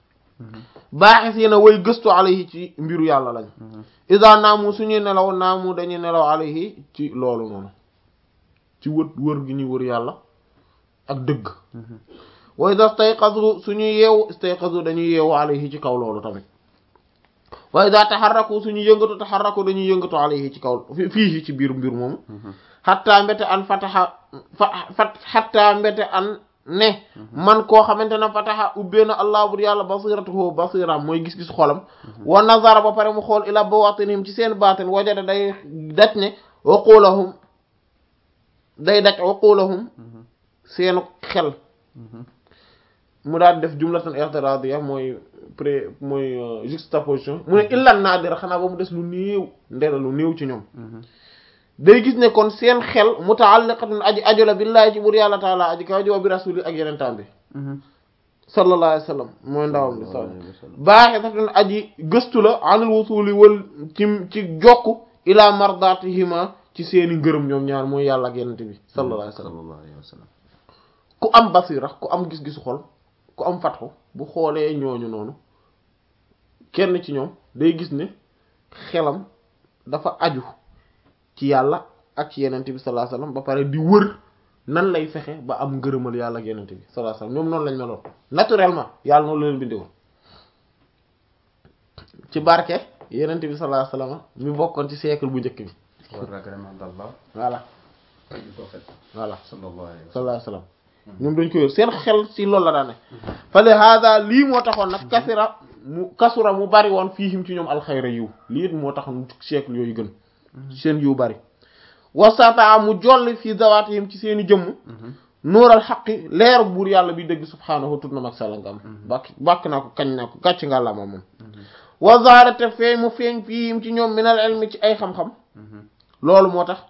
baaxisiina way gëstu alayhi ci mbiru yàlla lañ iza naamu suñuy nelaw naamu dañuy nelaw alayhi ci loolu noonu ci ci wër wër gi ñuy wër yàlla ak dëgg wa idha stayqazu suñuy yeewu stayqazu dañuy yeewu alayhi ci kaw loolu tamit wa idha taharraku suñuy yëngatu taharraku dañuy yëngatu alayhi ci kaw fii ci biir mbir moomu xatta mbete an fataha fa xatta mbete an ne man koo xamante ne fataha ubbeena allah bur yàlla basiratuhu basiram mooy gis-gis xolam wa nazara ba pare mu xool ila bawatinihim ci seen baatin wajada day daj ne waqulahum day daj waqulahum seenu xel mu daal def jumlatan i'tiradiya mooy pré mooy juxtaposition mu ne illan naadira xanaa ba mu des lu néew ndela lu néew ci ñoom day gis ne kon seen xel muta'alliqatun aji aju la billahi ci bur yàlla taala aji kaw ji wa bi rasuli ak yeneen tam bi sallallahu alayhi wa sallam mooy ndawam bi baaxisatun aji gëstu la anil wusuli wal ci ci jokk ila mardatihima ci seeni ngërëm ñoom ñaar mooy yàlla ak yenente bi sallallahu alayhi wa sallam ku am basira ku am gis-gisu xol ku am fatxu bu xoolee ñooñu noonu kenn ci ñoom day gis ne xelam dafa aju ci yàlla ak ci yenente bi sallallahu alayhi wasallam ba pare di wër nan lay fexe ba am ngërëmal yàlla ak yenente bi sallallahu alayhi wasallam ñoom noonu lañ meloon naturellement yàlla noonu la leen bindee woon ci barke yenente bi sallallahu alayhi wasallam mi bokkoon ci siècle bu njëkk bi voilà voilà sallallahu alayhi wasallam ñoom dañ ko yor seen xel ci loolu la daane fa li hada lii moo taxoon nag kasira mu kasura mu bari woon fiihim ci ñoom alxayra yiw lii moo taxoon siècle yooyu gën seen yiw bari wasata mu jolli fii zawatihim ci seeni jëmm nuural xaqi leeru buur yàlla bi dëgg subhaanahu tut na mag sàlla nga am bàkk bàkk naa ko kañ naa ko gàcc nga la ma moom wa zaarate feeñ mu feeñ fiihim ci ñoom minal ilmi ci ay xam-xam loolu moo tax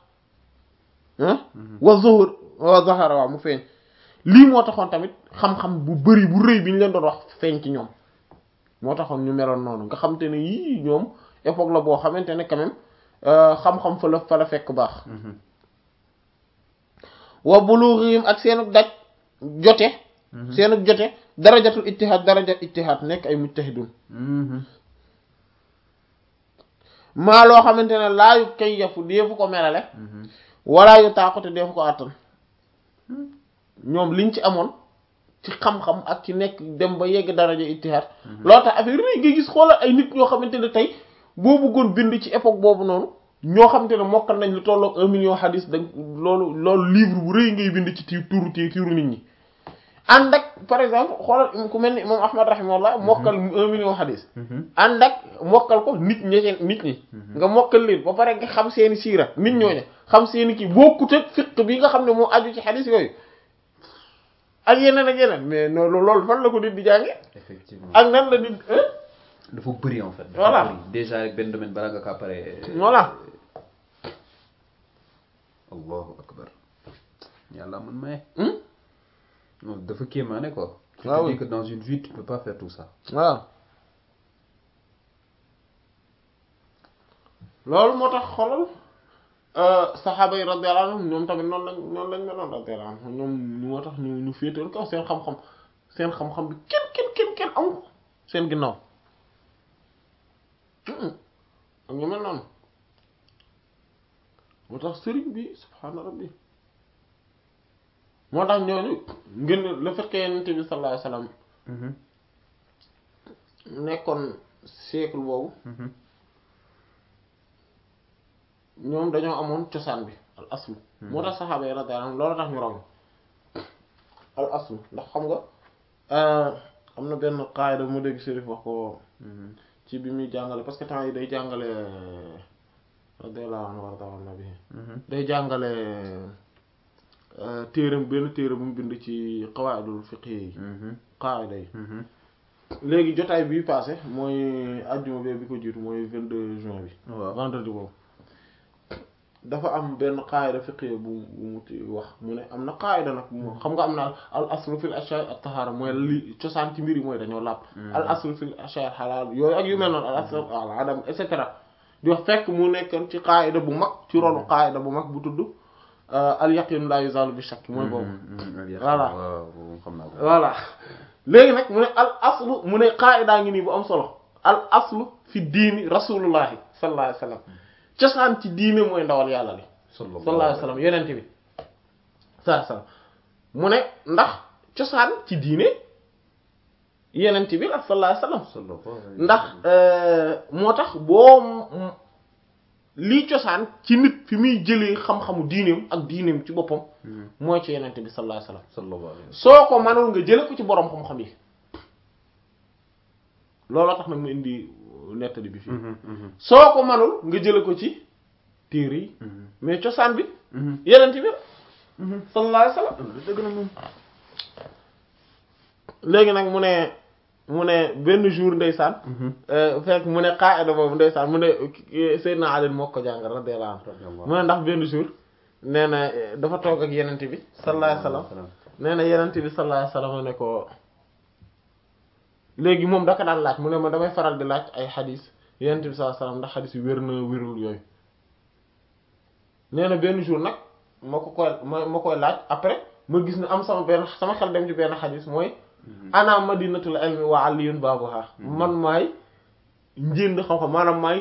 wa zuhur wa zahara waaw mu feeñ lii moo taxoon tamit xam-xam bu bari bu rëy bi ñu leen doon wax feeñ ci ñoom moo taxoon ñu meloon noonu nga xamante ne yii ñoom époque la boo xamante ne quand même xam-xam fa la fa la fekk baax wa bulughihim ak seenu daj jote seenu jote darajatul ijtihad darajat ijtihad nekk ay mujtahidun maa loo xamante ne laa yu kay yafu deefu ko melale wala yu taaxute deefu ko àttan ñoom liñ ci amoon ci xam-xam ak ci nekk dem ba yegg daraja ijtihad loolu tax affaire yi nga gis xoolal ay nit ñoo xamante ne tey boo bëggoon bind ci époque boobu noonu ñoo xamante ne mokkal nañ lu tolloog un million hadis dañ loolu loolu livre bu rëy ngay bind ci ti turu ti turu nit ñi ànd ak par exemple xoolal ku mel ni imam Ahmad rahimahullah mokkal un million hadis ànd ak mokkal ko nit ñi nit ñi nga mokkal leen ba pare nga xam seeni siira nit ñooñu xam seeni kii bokkut ak fiqh bi nga xam ne moo aju ci hadis yooyu ak yeneen ak yeneen mais non loolu fan la ko nit di jànge effectivement ak nan la nit dafa bëri en fait. Voilà. dafa bëri déjà rek benn domaine balaa nga kaa pare. voilà allahu akbar yàlla mën maye. hmm non dafa kéemaane quoi. tu Ah te oui. dis que dans une vie tu peux pas faire tout ça. waaw loolu moo tax xolal saxaaba yi radiyallahu anhum ñoom tamit noonu lañ noonu lañ meloon radiyallahu anhum ñoom moo tax ñu ñu féetoon kaw seen xam-xam seen xam-xam bi kenn kenn kenn kenn amu ko seen ginnaaw ak ñu mel noonu moo tax sëriñ bi subhaana rabbi moo tax ñooñu ngeen le fait que yonent bi sallallahu alayhi wasallam nekkoon siècle boobu ñoom dañoo amoon cosaan bi al aslu moo tax saxaaba yi radiyallahu anhum loolu tax ñu raw al aslu ndax xam nga am na benn qaayda mu dégg Chérif wax ko ci bi muy jàngale parce que temps yi day jàngale radiyallahu anhu warda an nabi day jàngale téeram benn téere bu mu bind ci qawaidul fiqh yi qaayda yi léegi jotaay bi passé mooy àjjuma bi bi ko jiitu mooy vingt-deux juin bi waaw vendredi boobu dafa am benn qaayda fiqh bu bu mu ci wax mu ne am na qaayda nag moom xam nga am na al aslu fil ashya at tahara mooy li cosaan ci mbir yi mooy dañoo lapp al aslu fil ashya halal yooyu ak yu mel noonu al aslu al adam et cetera di wax fekk mu nekkoon ci qaayda bu mag ci ronu qaayda bu mag bu tudd al yaqin la yuzalu bi shakk mooy boobu voilà waaw xam naa ko. voilà léegi nag mu ne al aslu mu ne qaayda ngi nii bu am solo al aslu fi diini rasulullahi sallallahu alayhi wasallam cosaan ci diine mooy ndawal yàlla li sallallahu alayhi wasallam yonent bi saa saa mu ne ndax cosaan ci diine yenent bi la sallallahu alayhi wasallam ndax moo tax boo lii cosaan ci nit fi muy jëlee xam-xamu diineem ak diineem ci boppam mooy ci yenent bi sallallahu alayhi wasallam soo ko manul nga jële ko ci boroom xam-xam yi looloo tax nag mu indi nettali bi fii soo ko manul nga jële ko ci téere yi mais cosaan bi yenent bi sallallahu alayhi wasallam dëgg na moom léegi nag mu ne mu ne benn jour ndeysaan fekk mu ne qaida boobu ndeysaan mu ne Seydina Ali moo ko jàngal radiyallahu anhu mu ne ndax benn jour nee na dafa toog ak yenent bi sallallahu alayhi wasallam nee na yenent bi sallallahu alayhi wasallam ne ko léegi moom daka daan laaj mu ne ma damay faral di laaj ay xadis yenent bi sallallahu alayhi wasallam ndax xadis yi wér na wérul yooyu nee na benn jour nag ma ko koy ma ma koy laaj après ma gis ne am sama benn sama xel dem ci benn xadis mooy ana madinatul ilmi wa aliyun babuha man maay njënd xam-xam maanaam maay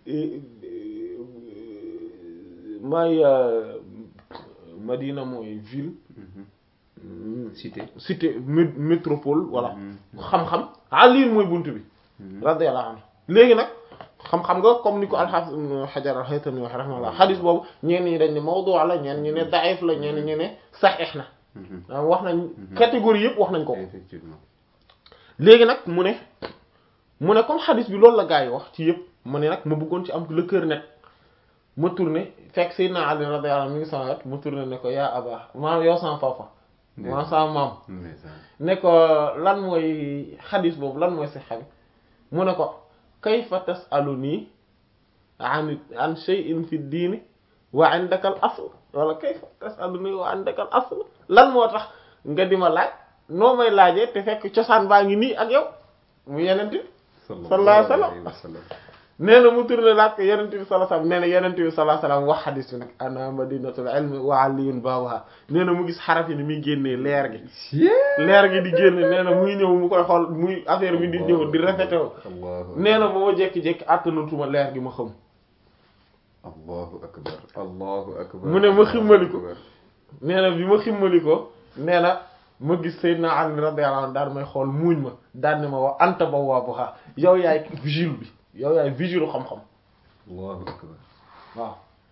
maay madina mooy ville cité cité métropole voilà xam-xam aliyun mooy buntu bi radiyallahu anhu léegi nag xam-xam nga comme ni ko al-Hafiz Ibn Hajar al-Haytami wax rahimahullah xadis boobu ñenn ñi dañ ne mawdu la ñenn ñi ne da'if la ñenn ñi ne sahih na waaw wax nañ catégorie yëpp wax nañ ko effectivement léegi nag mu ne mu ne comme xadis bi loolu la gaa yi wax ci yëpp mu ne nag ma bëggoon ci am le cœur net ma tourné fekk Seydina Ali radiyallahu anhu mi ngi sama wet ma tourné ne ko yaa aba maanaam yow sama papa maa sama maam ne ko lan mooy xadis boobu lan mooy si xabi mu ne ko kayfa tas'aluni an an shay'in fi diini wa indaka al asl wala kayfa tas'aluni wa indaka al asl lan moo tax nga di ma laaj noo may laajee te fekk cosaan baa ngi nii ak yow mu yenent bi sallallahu alayhi wasallam nee na mu turne laaj ko yenent bi sallallahu alayhi wasallam nee na yenent bi sallallahu alayhi wasallam wax xadis bi nag ana madinatul ilmi wa aliyun babuha nee na mu gis xaraf yi ni muy génnee leer gi leer gi di génne nee na muy ñëw mu koy xool muy affaire bi di ñëw di rafete wo nee na ba ma jékki-jékki àttanatuma leer gi ma xam allahu akbar allahu akbar mu ne ma ximmali ko nee na bi ma ximmali ko nee na ma gis Seydina Ali radiyallahu anhu daal may xool muuñ ma daal ne ma wax anta bawwaabuha yow yaay vigile bi yow yaay vigile xam-xam allahu akbar waaw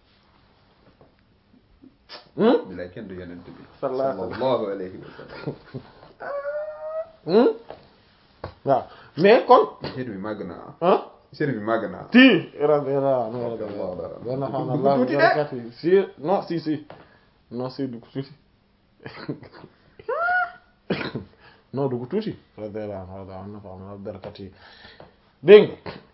bilaay kenn du yonent bi sallallahu alayhi wa sallam waaw mais kon sëriñ bi màgg na ah sëriñ bi màgg na ti radiyallahu anhu wa nafa'ana Allahu bi barakatihi si non si si non si dugg tuuti non dugg tuuti radiyallahu anhu wa nafa'ana bi barakatihi dégg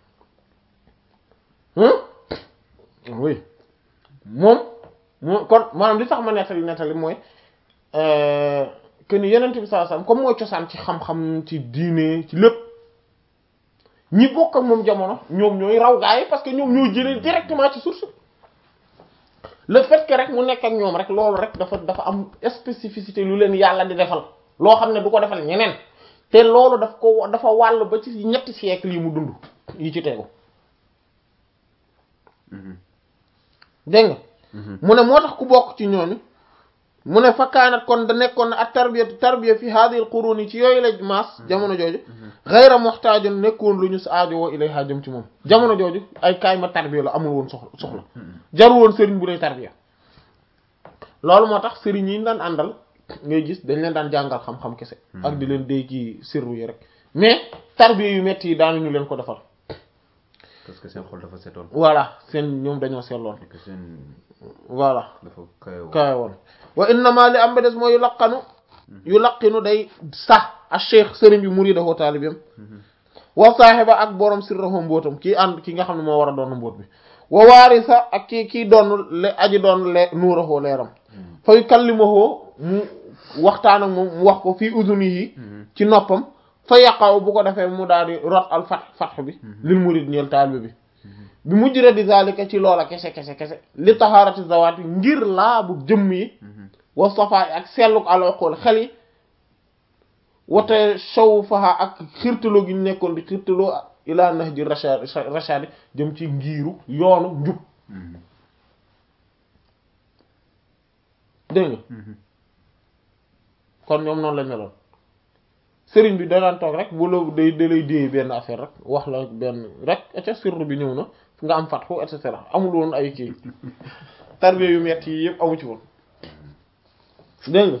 nga oui moom moom kon maanaam li tax ma nettali nettali mooy que ni Yonent bi sallallahu alayhi wasallam comme mooy cosaan ci xam-xam ci diine ci lépp ñi bokk ak moom jamono ñoom ñooy raw gaa yi parce que ñoom ñoo jëlee directement ci source le fait que rek mu nekk ak ñoom rek loolu rek dafa dafa am spécificité lu leen yàlla di defal loo xam ne du ko defal ñeneen te loolu daf ko dafa wàll ba ci ñetti siècle yi mu dund yi ci tegu dégg nga mu ne moo tax ku bokk ci ñooñu mu ne fakkaanat kon da nekkoon na ak tarbiyatu tarbiya fi hadhihi al qurun yi ci yooyu la maas jamono jooju ghayra muhtajun nekkoon lu ñu sa aajo woo ilayha jëm ci moom jamono jooju ay kaay ma tarbiya la amul woon soxla soxla jaru woon sëriñ bu lay tarbiya loolu moo tax sëriñ yi ñu daan àndal ngay gis dañ leen daan jàngal xam-xam kese ak di leen déy ci sirru yi rek mais tarbiya yu metti yi daanuñu leen ko defal parce que seen xol dafa setoon voilà seen ñoom dañoo seetloon seen voilà dafa kawe kawe woon wa innama li am ba des mooy yu laqanu yu laqinu day sax a cheikh sëriñ bi muridahu taalibiyam wa saahiba ak borom sirrahu mbootam kii ànd ki nga xam ne moo war a doon mboot bi wa waarisa ak kii kii doon le aji doon le nuurahu leeram fa yukallimuhu mu waxtaan ak moom mu wax ko fii udunihi ci noppam fa yaqaw bu ko defee mu daal di rot al fat fatx bi lil murid ñeel taalibe bi bi mujjira di zalika ci loola kese kese kese li taharati zawati ngir laabu jëmm yi wa safaay ak selluk aloqool xel yi wate show faha ak xirtaloo gi ñu nekkoon di xirtaloo ila nahji rashad rashad jëm ci ngiiru yoonu njub dégg nga kon ñoom noonu lañ meloon sëriñ bi da daan toog rek bu la day da lay déye benn affaire rek wax la benn rek ca sirru bi ñëw na nga am fatxu et cetera amul woon ay kii tarbiya yu metti yi yëpp amu ci woon dégg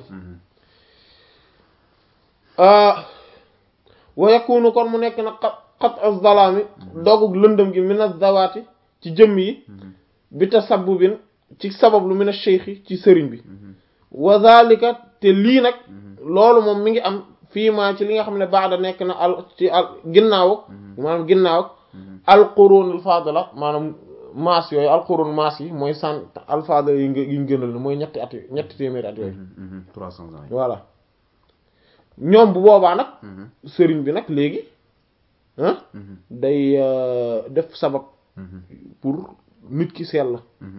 nga wa yakunu kon mu nekk nag xat xat az-zalaami doogug lëndëm gi min az-zawaati ci jëmm yi bi tasabbubin ci sabab lu min ash-shaykh ci sëriñ bi wa zalika te lii nag loolu moom mi ngi am fii maa ci li nga xam ne baada nekk na al ci al ginnaaw maanaam ginnaaw al qurunul fadila maanaam maas yooyu al qurun maas yi mooy cent al fadila yi yi ñu gënal mooy ñetti at ñetti téeméeri at yooyu trois cents ans voilà ñoom bu boobaa nag sëriñ bi nag léegi ah day def sabab pour nit ki sell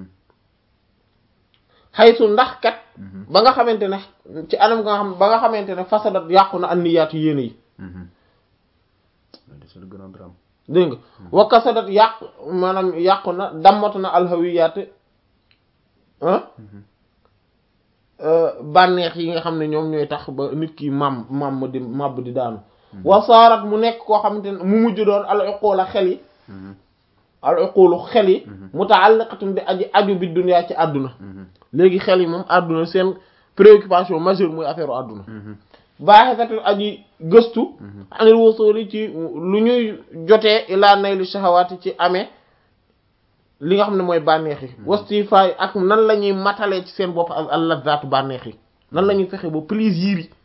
xaytu ndax kat ba nga xamante ne ci anam nga xam ba nga xamante ne fasadat yàqu na anniyaatu yéene yi dégg nga wa kasadat yàqu maanaam yàqu na dammatu na alhawiyaat ah bànneex yi nga xam ne ñoom ñooy tax ba nit ki mam mam di màbb di daanu wasaarat mu nekk koo xamante ne mu mujj doon al uqula xel yi al uqulu xel yi muta'alliqatun bi aji aju bi dunya ci àdduna léegi xel yi moom àdduna seen préoccupation majeure mooy affaire u àdduna baaxesatul aji gëstu anil wusuli ci lu ñuy jotee ilaa nayli shahawaati ci amee li nga xam ne mooy bànneex yi wastifaay ak nan la ñuy matalee ci seen bopp ak al-lazzaatu bànneex yi nan la ñuy fexe ba plaisir yi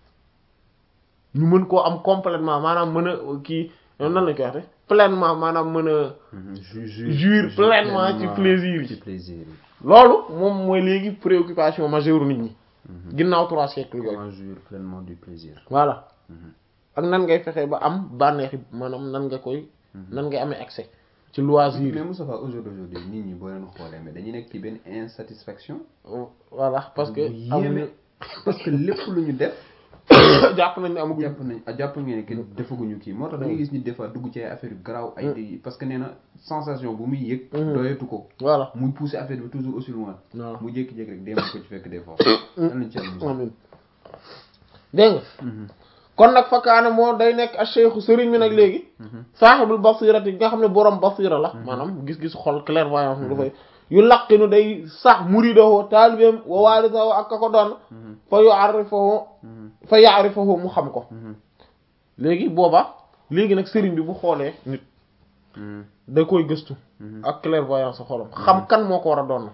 ñu mën koo am complètement maanaam mën a kii nan lañ koy waxte pleinement maanaam mën a jouir pleinement ci plaisir yi loolu moom mooy léegi préoccupation majeure nit ñi ginnaaw trois siècles yooyu comment jouir pleinement du plaisir voilà ak nan ngay fexe ba am bànneex yi maanaam nan nga koy nan ngay amee accès ci loisir mais Moustapha aujourd'hui nit ñi boo leen xoolee mais dañuy nekk ci benn insatisfaction voilà parce que yéeme parce que lépp lu ñu def jàpp nañ ne amaguñ jàpp nañ jàpp ngeen ne kenn defaguñu kii moo tax da ngay gis ni des fois dugg ci ay affaire yu garaaw ay di parce que nee na sensation bu muy yëg doyetu ko voilà muy pousser affaire bi toujours aussi loin mu jékki-jékki rek déema ko ci fekk des fois nañ ci amiin dégg nga kon nag fakkaana moo day nekk a cheikhu sëriñ mi nag léegi saaxibul basirati nga xam ne borom basira la maanaam gis-gis xol clairvoyance mu dafay yu laqinu day sax muridahu taalibeem wa waarisahu ak ka ko doon fa yu arifahu fa yaarifahu mu xam ko léegi booba léegi nag sëriñ bi bu xoolee nit da koy gëstu ak clairvoyance xolam xam kan moo ko war a doon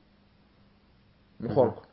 mu xool ko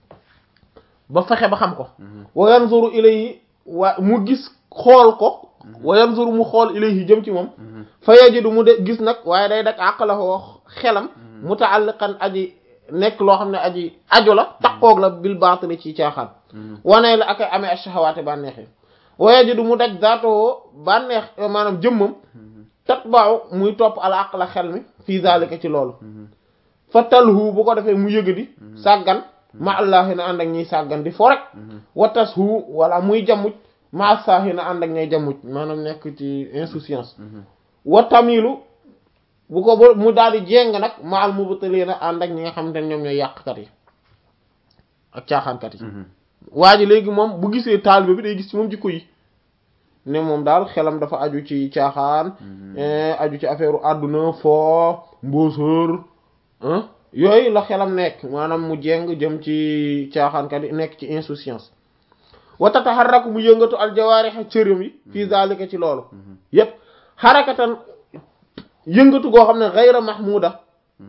ba fexe ba xam ko wa yanzuru ilayhi waa mu gis xool ko wa yanzuru mu xool ilayhi jëm ci moom fa yajidu mu de gis nag waaye day dak aqlahu xelam muta'alliqan aji nekk loo xam ne aji aju la taqoog la bil baatili ci caaxaan wanee la ak ay amee ash-shahawaati bànneex yi wa yajidu mu daj zaatoo bànneex maanaam jëmmam tatba'u muy topp al aqla xel mi fii zalika ci loolu fa talhu bu ko defee mu yëgadi sàggan ma allahi na ànd ak ñiy sàggan di fo rek watas hu wala muy jamuj ma saahi na ànd ak ñay jamuj maanaam nekk ci insouciance wa tamilu bu ko ba mu daal di jéng nag ma al mubtilina ànd ak ñi nga xamante ne ñoom ñooy yàqkat yi ak caaxaankat yi waa ji léegi moom bu gisee taalibe bi day gis ci moom jikko yi ne moom daal xelam dafa aju ci caaxaan aju ci affaire u àdduna foo mbóosóor yooyu la xelam nekk maanaam mu jéng jëm ci caaxaankat yi nekk ci insouciance wa tataharraku mu yëngatu al jawaarih cëram yi fii zalika ci loolu yépp xarakatan yëngatu goo xam ne ghayra mahmuda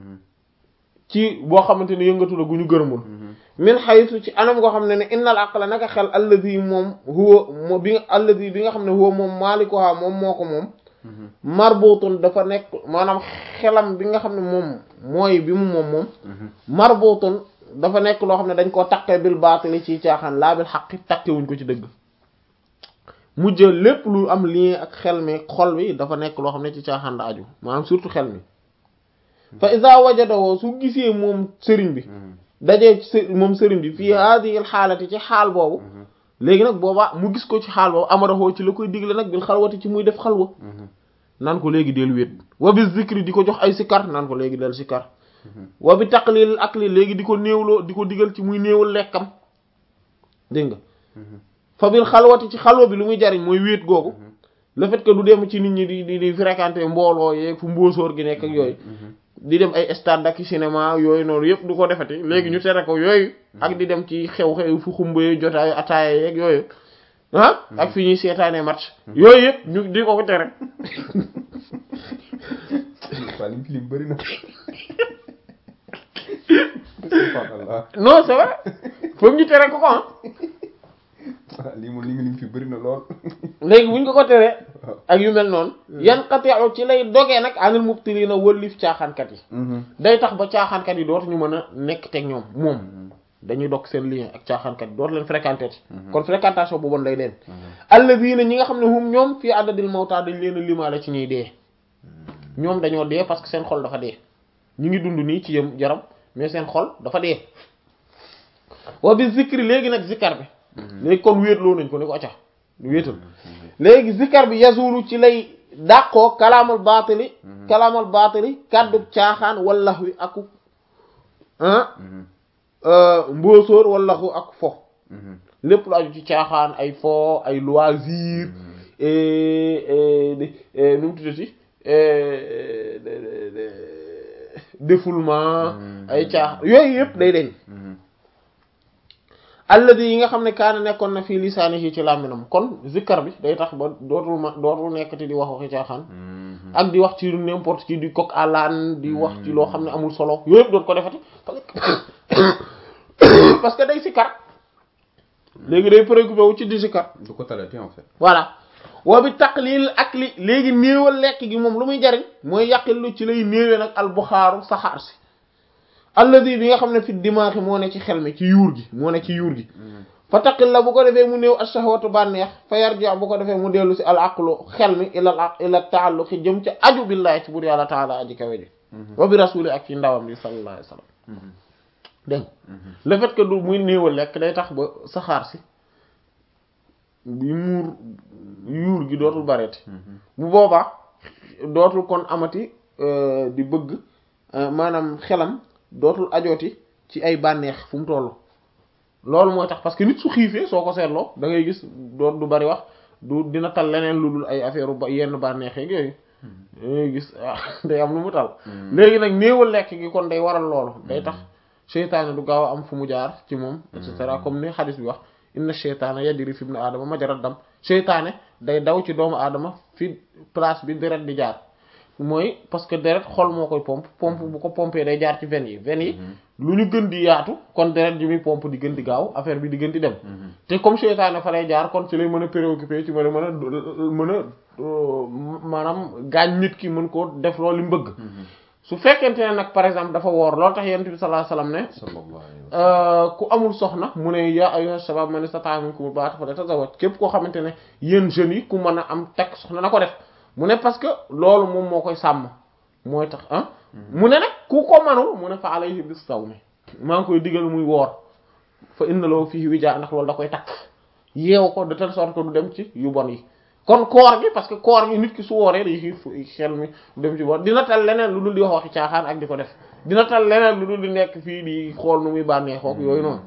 ci boo xamante ne yëngatu la gu ñu gërëmul min haythu ci anam goo xam ne ne innal aqla naka xel allazi moom huwa moo bi allazi bi nga xam ne huwa moom maalikuha moom moo ko moom marbutun dafa nekk maanaam xelam bi nga xam ne moom mooy bi mu moom moom marbutun dafa nekk loo xam ne dañ koo takkee bil baatili ci caaxaan laa bil xaqi takkewuñ ko ci dëgg mu jël lépp lu am lien ak xel mi xol bi dafa nekk loo xam ne ci caaxaan la aju maanaam surtout xel mi fa iza wajadahu su gisee moom sëriñ bi dajee ci moom sëriñ bi fii hadhihi xaalati ci xaal boobu léegi nag boobaa mu gis ko ci xaal boobu amaraxoo ci la koy digle nag bil xalwati ci muy def xalwa naan ko léegi del wéet wa bi zikri di ko jox ay sikar naan ko léegi del sikar wa bi taqlil akli léegi di ko néewloo di ko digal ci muy néewal lekkam dégg nga fa bil xalwati ci xalwa bi lu muy jariñ mooy wéet googu le fait que du dem ci nit ñi di di di fréquenter mbooloo yeeg fu mbóosóor gi nekk ak yooyu di dem ay stade ak cinéma yooyu noonu yëpp du ko defati léegi ñu tere ko yooyu ak di dem ci xew-xew fu xumbaye jotaayu ataaya yeeg yooyu ah ak fi ñuy seetaanee match yooyu yëpp ñu di ko ko tere waa lim lim bëri na non c'est vrai foog ñu tere ko ko ah lii moom li nga lim fi bëri na lool léegi buñ ko ko teree ak yu mel noonu yan xati'u ci lay dogee nag anil mubtilina wëllif caaxaankat yi day tax ba caaxaankat yi dootu ñu mën a nekk teg ñoom moom dañuy dog seen lien ak caaxaankat yi dootu leen fréquenter kon fréquentation bu bon lay leen alladina ñi nga xam ne hum ñoom fii adadil mawta dañ leen a limaale ci ñuy dee ñoom dañoo dee parce que seen xol dafa dee ñu ngi dund nii ci yëm jaram mais seen xol dafa dee wa bi zikri léegi nag zikkar bi léegi kon wéetloo nañ ko ni ko acca wéetal léegi zikkar bi yazulu ci lay dàqoo kalaamal baatili kalaamal baatili kàddu caaxaan wallahi aku ah mbóosóor walahu ak fo lépp lu aju ci caaxaan ay fo ay loisir nu mu tuddati défoulement ay caaxaan yooyu yëpp day deñ alladi yi nga xam ne kaana nekkoon na fii lisaanihi ci làmminam kon zikkar bi day tax ba dootul ma dootul nekkati di wax waxi caaxaan ak di wax ci n'importe qui di coq à l'âne di wax ci loo xam ne amul solo yooyu yëpp doot ko defati parce que day sikkar léegi day préoccupé wu ci di sikkar du ko talati en fait voilà wa bi taqlil ak li léegi néewal lekk gi moom lu muy jariñ mooy yàqillu ci lay néewee nag albuxaaru saxaar si alladi bi nga xam ne fi dimaaxi moo ne ci xel mi ci yuur gi moo ne ci yuur gi fa taqil la bu ko defee mu néew ashahwatu bànneex fa yarja bu ko defee mu dellu si al aqlu xel mi ila ila taalluqi jëm ci aju billahi ci bur yàlla taala aji kawe ji wa bi rasuli ak ci ndawam bi sallallahu alayhi wa sallam dégg le fait que du muy néewal lekk day tax ba saxaar si bi muur yuur gi dootul bareeti bu boobaa dootul kon amati di bëgg maanaam xelam dootul ajooti ci ay bànneex fu mu toll loolu mooy tax parce que nit su xiifee soo ko seetloo da ngay gis doot du bari wax du dina tal leneen lu dul ay affaire ba yenn bànneex yeeg yooyu da ngay gis day am lu mu tal léegi nag néewal lekk gi kon day waral loolu day tax seytaane du gaaw a am fu mu jaar ci moom et cetera comme ni xadis bi wax inna seytaane yajri fi ibn aadama majrad dam seytaane day daw ci doomu aadama fi place bi deret di jaar mooy parce que deret xol moo koy pompe pompe bu ko pompé day jaar ci veines yi veines yi lu ñu gën di yaatu kon deret ji muy pompe di gën di gaaw affaire bi di gën di dem te comme seytaane fa lay jaar kon ci lay mën a préoccupé ci mën a mën a mën a maanaam gaañ nit ki mën koo def loolu li mu bëgg su fekkente ne nag par exemple dafa woor loolu tax yonent bi sallallahu alayhi wasallam ne ku amul soxna mu ne yaa ayyuha shabab man istata'a minkumul baa'ata falyatazawwaj képp koo xamante ne yéen jeunes yi ku mën a am takk soxna na ko def mu ne parce que loolu moom moo koy sàmm mooy tax ah mu ne nag ku ko manul mu ne fa alayhi bis sawmi maa ngi koy digal muy woor fa inna lahu fihi wijaa ndax loolu da koy takk yeew ko de telle sorte que du dem ci yu bon yi kon koor gi parce que koor gi nit ki su wooree day xiif xel mi dem ci bon dina tal leneen lu dul di wax waxi caaxaan ak di ko def dina tal leneen lu dul di nekk fii di xool nu muy bànneexook yooyu noonu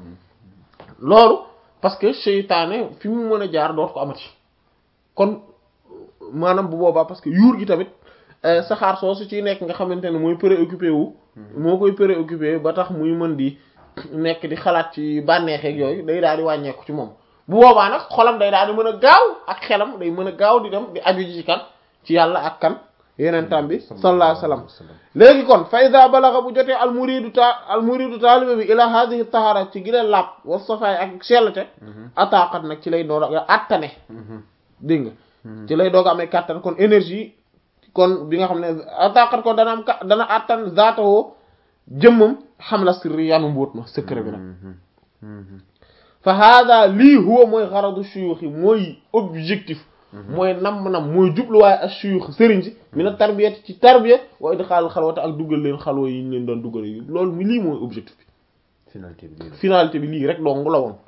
loolu parce que seytaane fi mu mën a jaar doot ko amati kon maanaam bu boobaa parce que yuur gi tamit saxaar soosu ciy nekk nga xamante ne mooy préoccupé wu moo koy préoccupé ba tax muy mën di nekk di xalaat ci bànneexeeg yooyu day daal di wàññeeku ci moom bu boobaa nag xolam day daal di mën a gaaw ak xelam day mën a gaaw di dem di aju ji ci kan ci yàlla ak kan yeneen tam bi sallallahu alayhi wasallam léegi kon fa iza balagha bu jotee al muridu ta al muridu taalibe bi ila hadhihi tahara ci gile laab wa safaay ak sellte ataqat nag ci lay doon ak attane dégg nga ci lay doog amee kàttan kon énergie kon bi nga xam ne ataqat kon dana am ka dana attan zaatawoo jëmmam xam la sirri yanu mbóot ma secret bi nag fa hada lii huwa mooy xaradu shuyukh yi mooy objectif mooy nam-nam mooy jubluwaay ak shuyukh sëriñ si mi na tarbiyati ci tarbiya wa idxaal xalwata ak dugal leen xalwa yi ñu leen doon dugal yi loolu mi lii mooy objectif bi finalité bi lii finalité bi lii rek dong la woon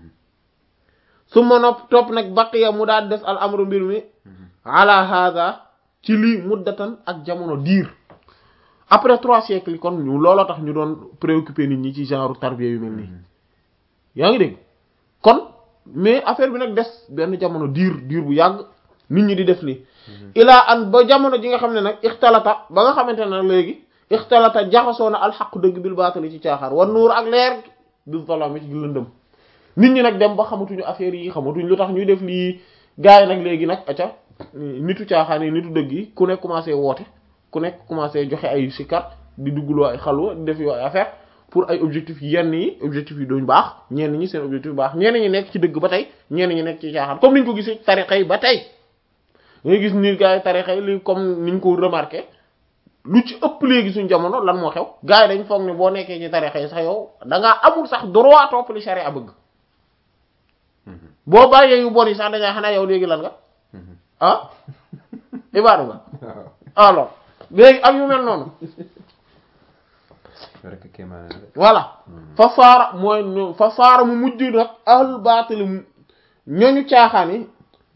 su ma nopp topp nag baqiya mu daal des al amru mbir mi ala hada ci lii muddatan ak jamono diir après trois siècles yi kon ñu looloo tax ñu doon préoccupé nit ñi ci genre tarbiya yu mel nii yaa ngi dégg kon mais affaire bi nag des benn jamono diir diir bu yàgg nit ñi di def nii ilaa an ba jamono ji nga xam ne nag ixtalata ba nga xamante ne nag léegi ixtalata jaxasoo na alxaqu dëgg bil baatali ci caaxaar wan nuur ak leer bil zalaami ci lëndëm nit ñi nag dem ba xamatuñu affaire yi xamatuñ lu tax ñuy def lii gars yi nag léegi nag aca nitu caaxaan yi nitu dëgg yi ku nekk commencé woote ku nekk commencé joxe ay sikar di duggloo ay xalwa di def yoo ay affaire pour ay objectifs yenn yi objectifs yi duñ baax ñenn ñi seen objectif baax ñenn ñi nekk ci dëgg ba tey ñenn ñi nekk ci caaxaan comme niñ ko gisee tarixa yi ba tey ngay gis ni gars yi tarixa yi li comme niñ ko remarqué lu ci ëpp léegi suñ jamono lan moo xew gars yi dañ foog ne boo nekkee ci tarixa yi sax yow da ngaa amul sax droit topp li charia bëgg boo bàyyee yu bon yi sax dañaa xanaa yow léegi lan nga ah ibaadu nga alors léegi ak yu mel noonu voilà fa saara mooy fa saara mu mujj nag ahlul baatil ñooñu caaxaan yi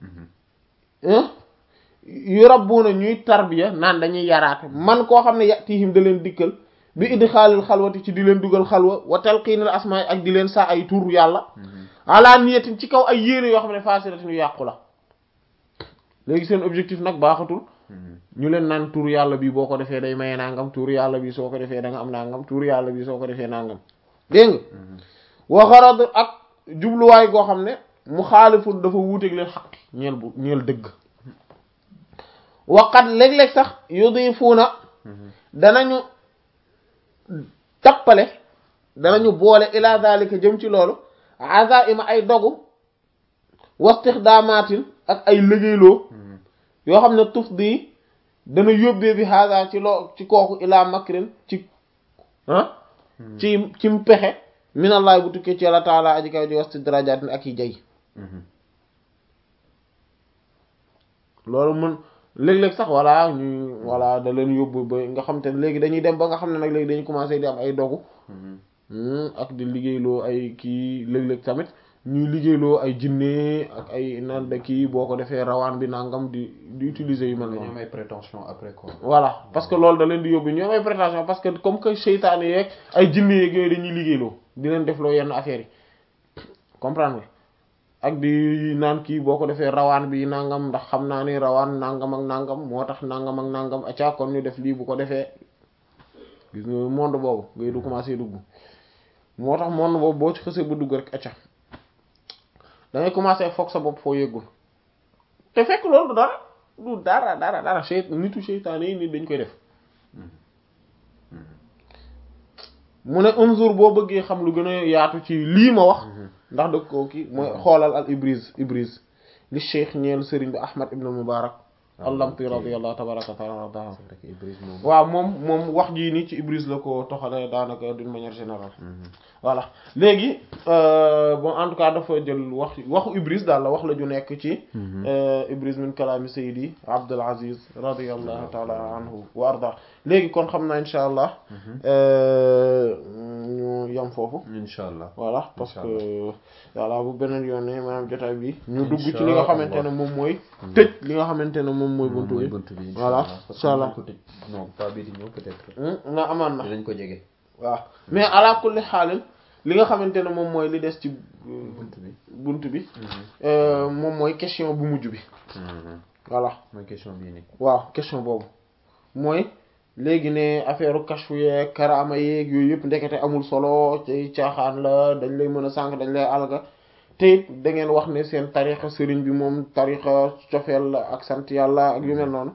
yu rabbuna ñuy tarbiya naan dañuy yaraate man koo xam ne yatihim da leen dikkal bi idxaalil xalwati ci di leen dugal xalwa wa talqiinil asmaa ak di leen saa ay tur yàlla ala niyatin ci kaw ay yéene yoo xam ne faasilatin yu yàqu la léegi seen objectif nag baaxatul ñu leen naan tur yàlla bi boo ko defee day maye nangam tur yàlla bi soo ko defee da nga am nangam tur yàlla bi soo ko defee nangam dégg nga wa gharad ak jubluwaay goo xam ne mu xaaliful dafa wuuteeg leen xaq ñeel bu ñeel dëgg waqat léeg-léeg sax yudifuuna danañu tappale danañu boole ila zalika jëm ci loolu azaima ay dogu wastixdaamaatin ak ay liggéeyloo yoo xam ne tuf di dana yóbbee bi hada ci loo ci kooku ilaa makrin ci ah ci ci mu pexe minallahi bu tukkee ci yàlla taala aji kaw ji wasti darajaatin ak yi jay loolu mën léeg-léeg sax voilà ñu voilà da leen yóbbu ba nga xam te ne léegi dañuy dem ba nga xam ne nag léegi dañuy commencé di am ay dogu ak di liggéeyloo ay kii léeg-léeg tamit ñuy liggéeyloo ay jinne ak ay naan da kii boo ko defee rawaan bi nangam di di utiliser yu mel noonu. ñoom ay prétention après quoi. voilà parce que loolu da leen di yóbbu ñoom ay prétention parce que comme que seytaane yeeg ay jinne yeeg yooyu dañuy liggéeyloo di leen defloo yenn affaires yi comprendre nga ak di naan kii boo ko defee rawaan bi nangam ndax xam naa ni rawaan nangam ak nangam moo tax nangam ak nangam acca kon ñu def lii bu ko defee gis nga monde boobu ngay du commencer dugg moo tax monde boobu boo ci xësee ba dugg rek acca da ngay commencer foog sa bopp foo yeggul te fekk loolu du dara du dara dara dara seyt nitu seytaane yi nit dañ koy def mu ne unzur boo bëggee xam lu gën a yaatu ci lii ma wax ndax dëgg koo kii mooy xoolal al ibris ibris li cheikh ñeel sëriñ bi ahmad ibn mubarak allamti radiyallahu tabaraka wa taala waaw moom moom wax jii nii ci ibris la ko toxale daanaka d'une manière générale voilà léegi bon en tout cas dafa jël wax waxu ibris daal la wax la ju nekk ci ibris min kalaami sayyidi abdul aziz radiyallahu taala anhu wa arda léegi kon xam naa insha allah ñu yam foofu insha allah voilà parce que voilà bu beneen yoon ne maanaam jotaay bi ñu dugg ci li nga xamante ne moom mooy tëj li nga xamante ne moom mooy buntu bi voilà insha allah non pas bi di ñëw peut-être na amaan na dañ ko jege waaw mais ala kulli xaalin li nga xamante ne moom mooy li des ci buntu bi buntu bi moom mooy question bu mujj bi voilà mooy question bii nii waaw question boobu mooy léegi ne affaire kashfu yeeg karaama yeeg yooyu yëpp ndekete amul solo ci caaxaan la dañ lay mën a sànq dañ lay alga te it da ngeen wax ne seen tarixa sëriñ bi moom tarixa cofeel la ak sant yàlla ak yu mel noonu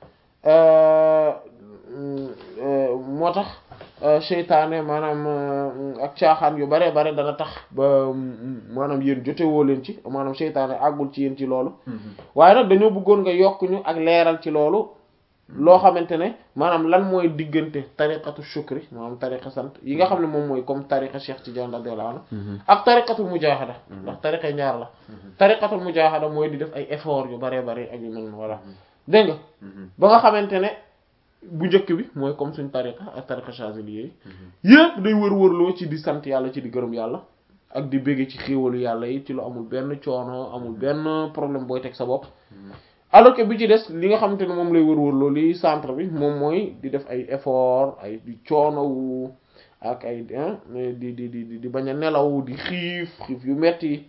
moo tax seytaane maanaam ak caaxaan yu bare bare dana tax ba maanaam yéen jotewoo leen ci maanaam seytaane àggul ci yéen ci loolu waaye nag dañoo bëggoon nga yokk ñu ak leeral ci loolu loo xamante ne maanaam lan mooy diggante tariqatu shukri maanaam tariqa sant yi nga xam ne moom mooy comme tariqa Cheikh Tidiane radiyallahu anhu ak tariqatul mujahada ndax tariqa ñaar la tariqatul mujahada mooy di def ay effort yu bare bare ak yu mel noonu voilà dégg nga ba nga xamante ne bu njëkk bi mooy comme suñ tariqa ak tariqa Chazili yi yëpp day wër-wërloo ci di sant yàlla ci di gërëm yàlla ak di bégge ci xéewalu yàlla yi ci lu amul benn coono amul benn problème booy teg sa bopp alors que bi ci des li nga xamante ne moom lay wër-wërloo li centre bi moom mooy di def ay effort ay di coonowu ak ay di di di di di bañ a nelaw di xiif xiif yu metti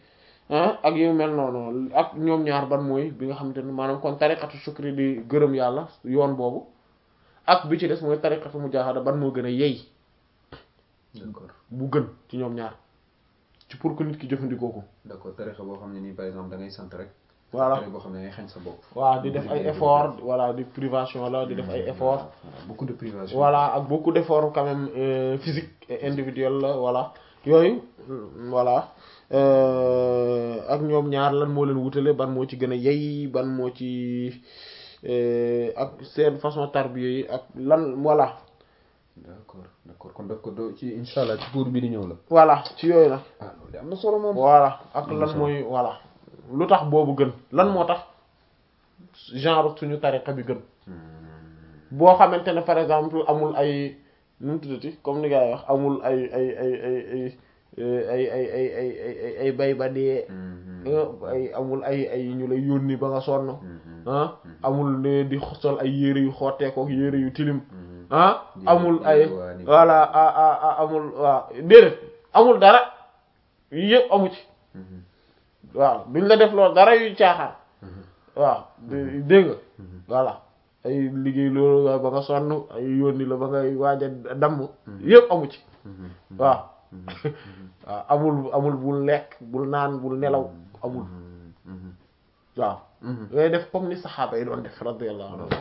ah ak yu mel noonu ak ñoom ñaar ban mooy bi nga xamante ne maanaam kon tariqatu shukri di gërëm yàlla yoon boobu ak bi ci des mooy tariqatu mujahada ban moo gën a yey d'accord bu gën ci ñoom ñaar ci pour que nit ki jëfandikoo ko. d'accord tariqa boo xam ne nii par exemple da ngay sant rek. voilà tariqa boo xam ne da ngay xañ sa bopp. waaw di def ay effort voilà di privation la di def ay effort beaucoup de privation. voilà ak beaucoup d'efforts quand même euh, physique et individuel la voilà yooyu voilà ak ñoom ñaar lan moo leen wutale ban moo ci gën a yey ban moo ci ak seen façon tarbiya yi ak lan voilà. d'accord d'accord kon daf ko do ci insha allah ci cours bi di ñëw la. voilà ci yooyu la. ah loolu am na solo moom. voilà ak lan mooy voilà lu tax boobu gën lan moo tax genre suñu tariqa bi gën. boo xamante ne par exemple amul ay nu mu tuddati comme ni ngay wax amul ay ay ay ay ay ay ay ay ay ay ay bay ba dee. ay amul ay ay ñu lay yónni ba nga sonn. ah amul ne di sol ay yére yu xotteeku ak yére yu tilim. ah amul ay voilà amul waaw déedéet amul dara yëpp amu ci. waaw duñ la def loolu dara yu caaxaan. waaw dégg nga voilà. ay liggéey loolu ba nga sonn ay yónni la ba ngay waaj a damm yëpp amu ci waaw waaw amul amul bul lekk bul naan bul nelaw amul waaw ngay def comme ni saxaaba yi doon def radiyallahu anhu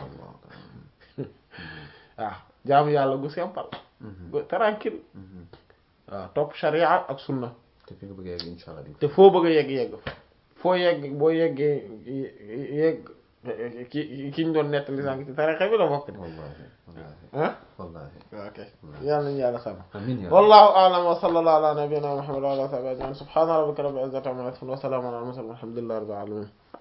waaw jaamu yàlla gu simple gu tranquille waaw topp sharia ak sunna te fi nga bëgg a yegg insha Allah te foo bëgg a yegg yegg foo yegg boo yeggee yegg ki ki ñu doon nettali sànq ci tarixa bi la bokk de. wallaahi wallaahi ah wallaahi. ok yàlla nañu yàlla sàmm. amiin wallahu a'lam wa sallallahu ala nabiyyina muhammad wa ala alihi wa sahbihi ajma'in subhana rabbika rabbil izzati amma yasifun wa salamun ala al mursalin walhamdulillahi rabbil alamin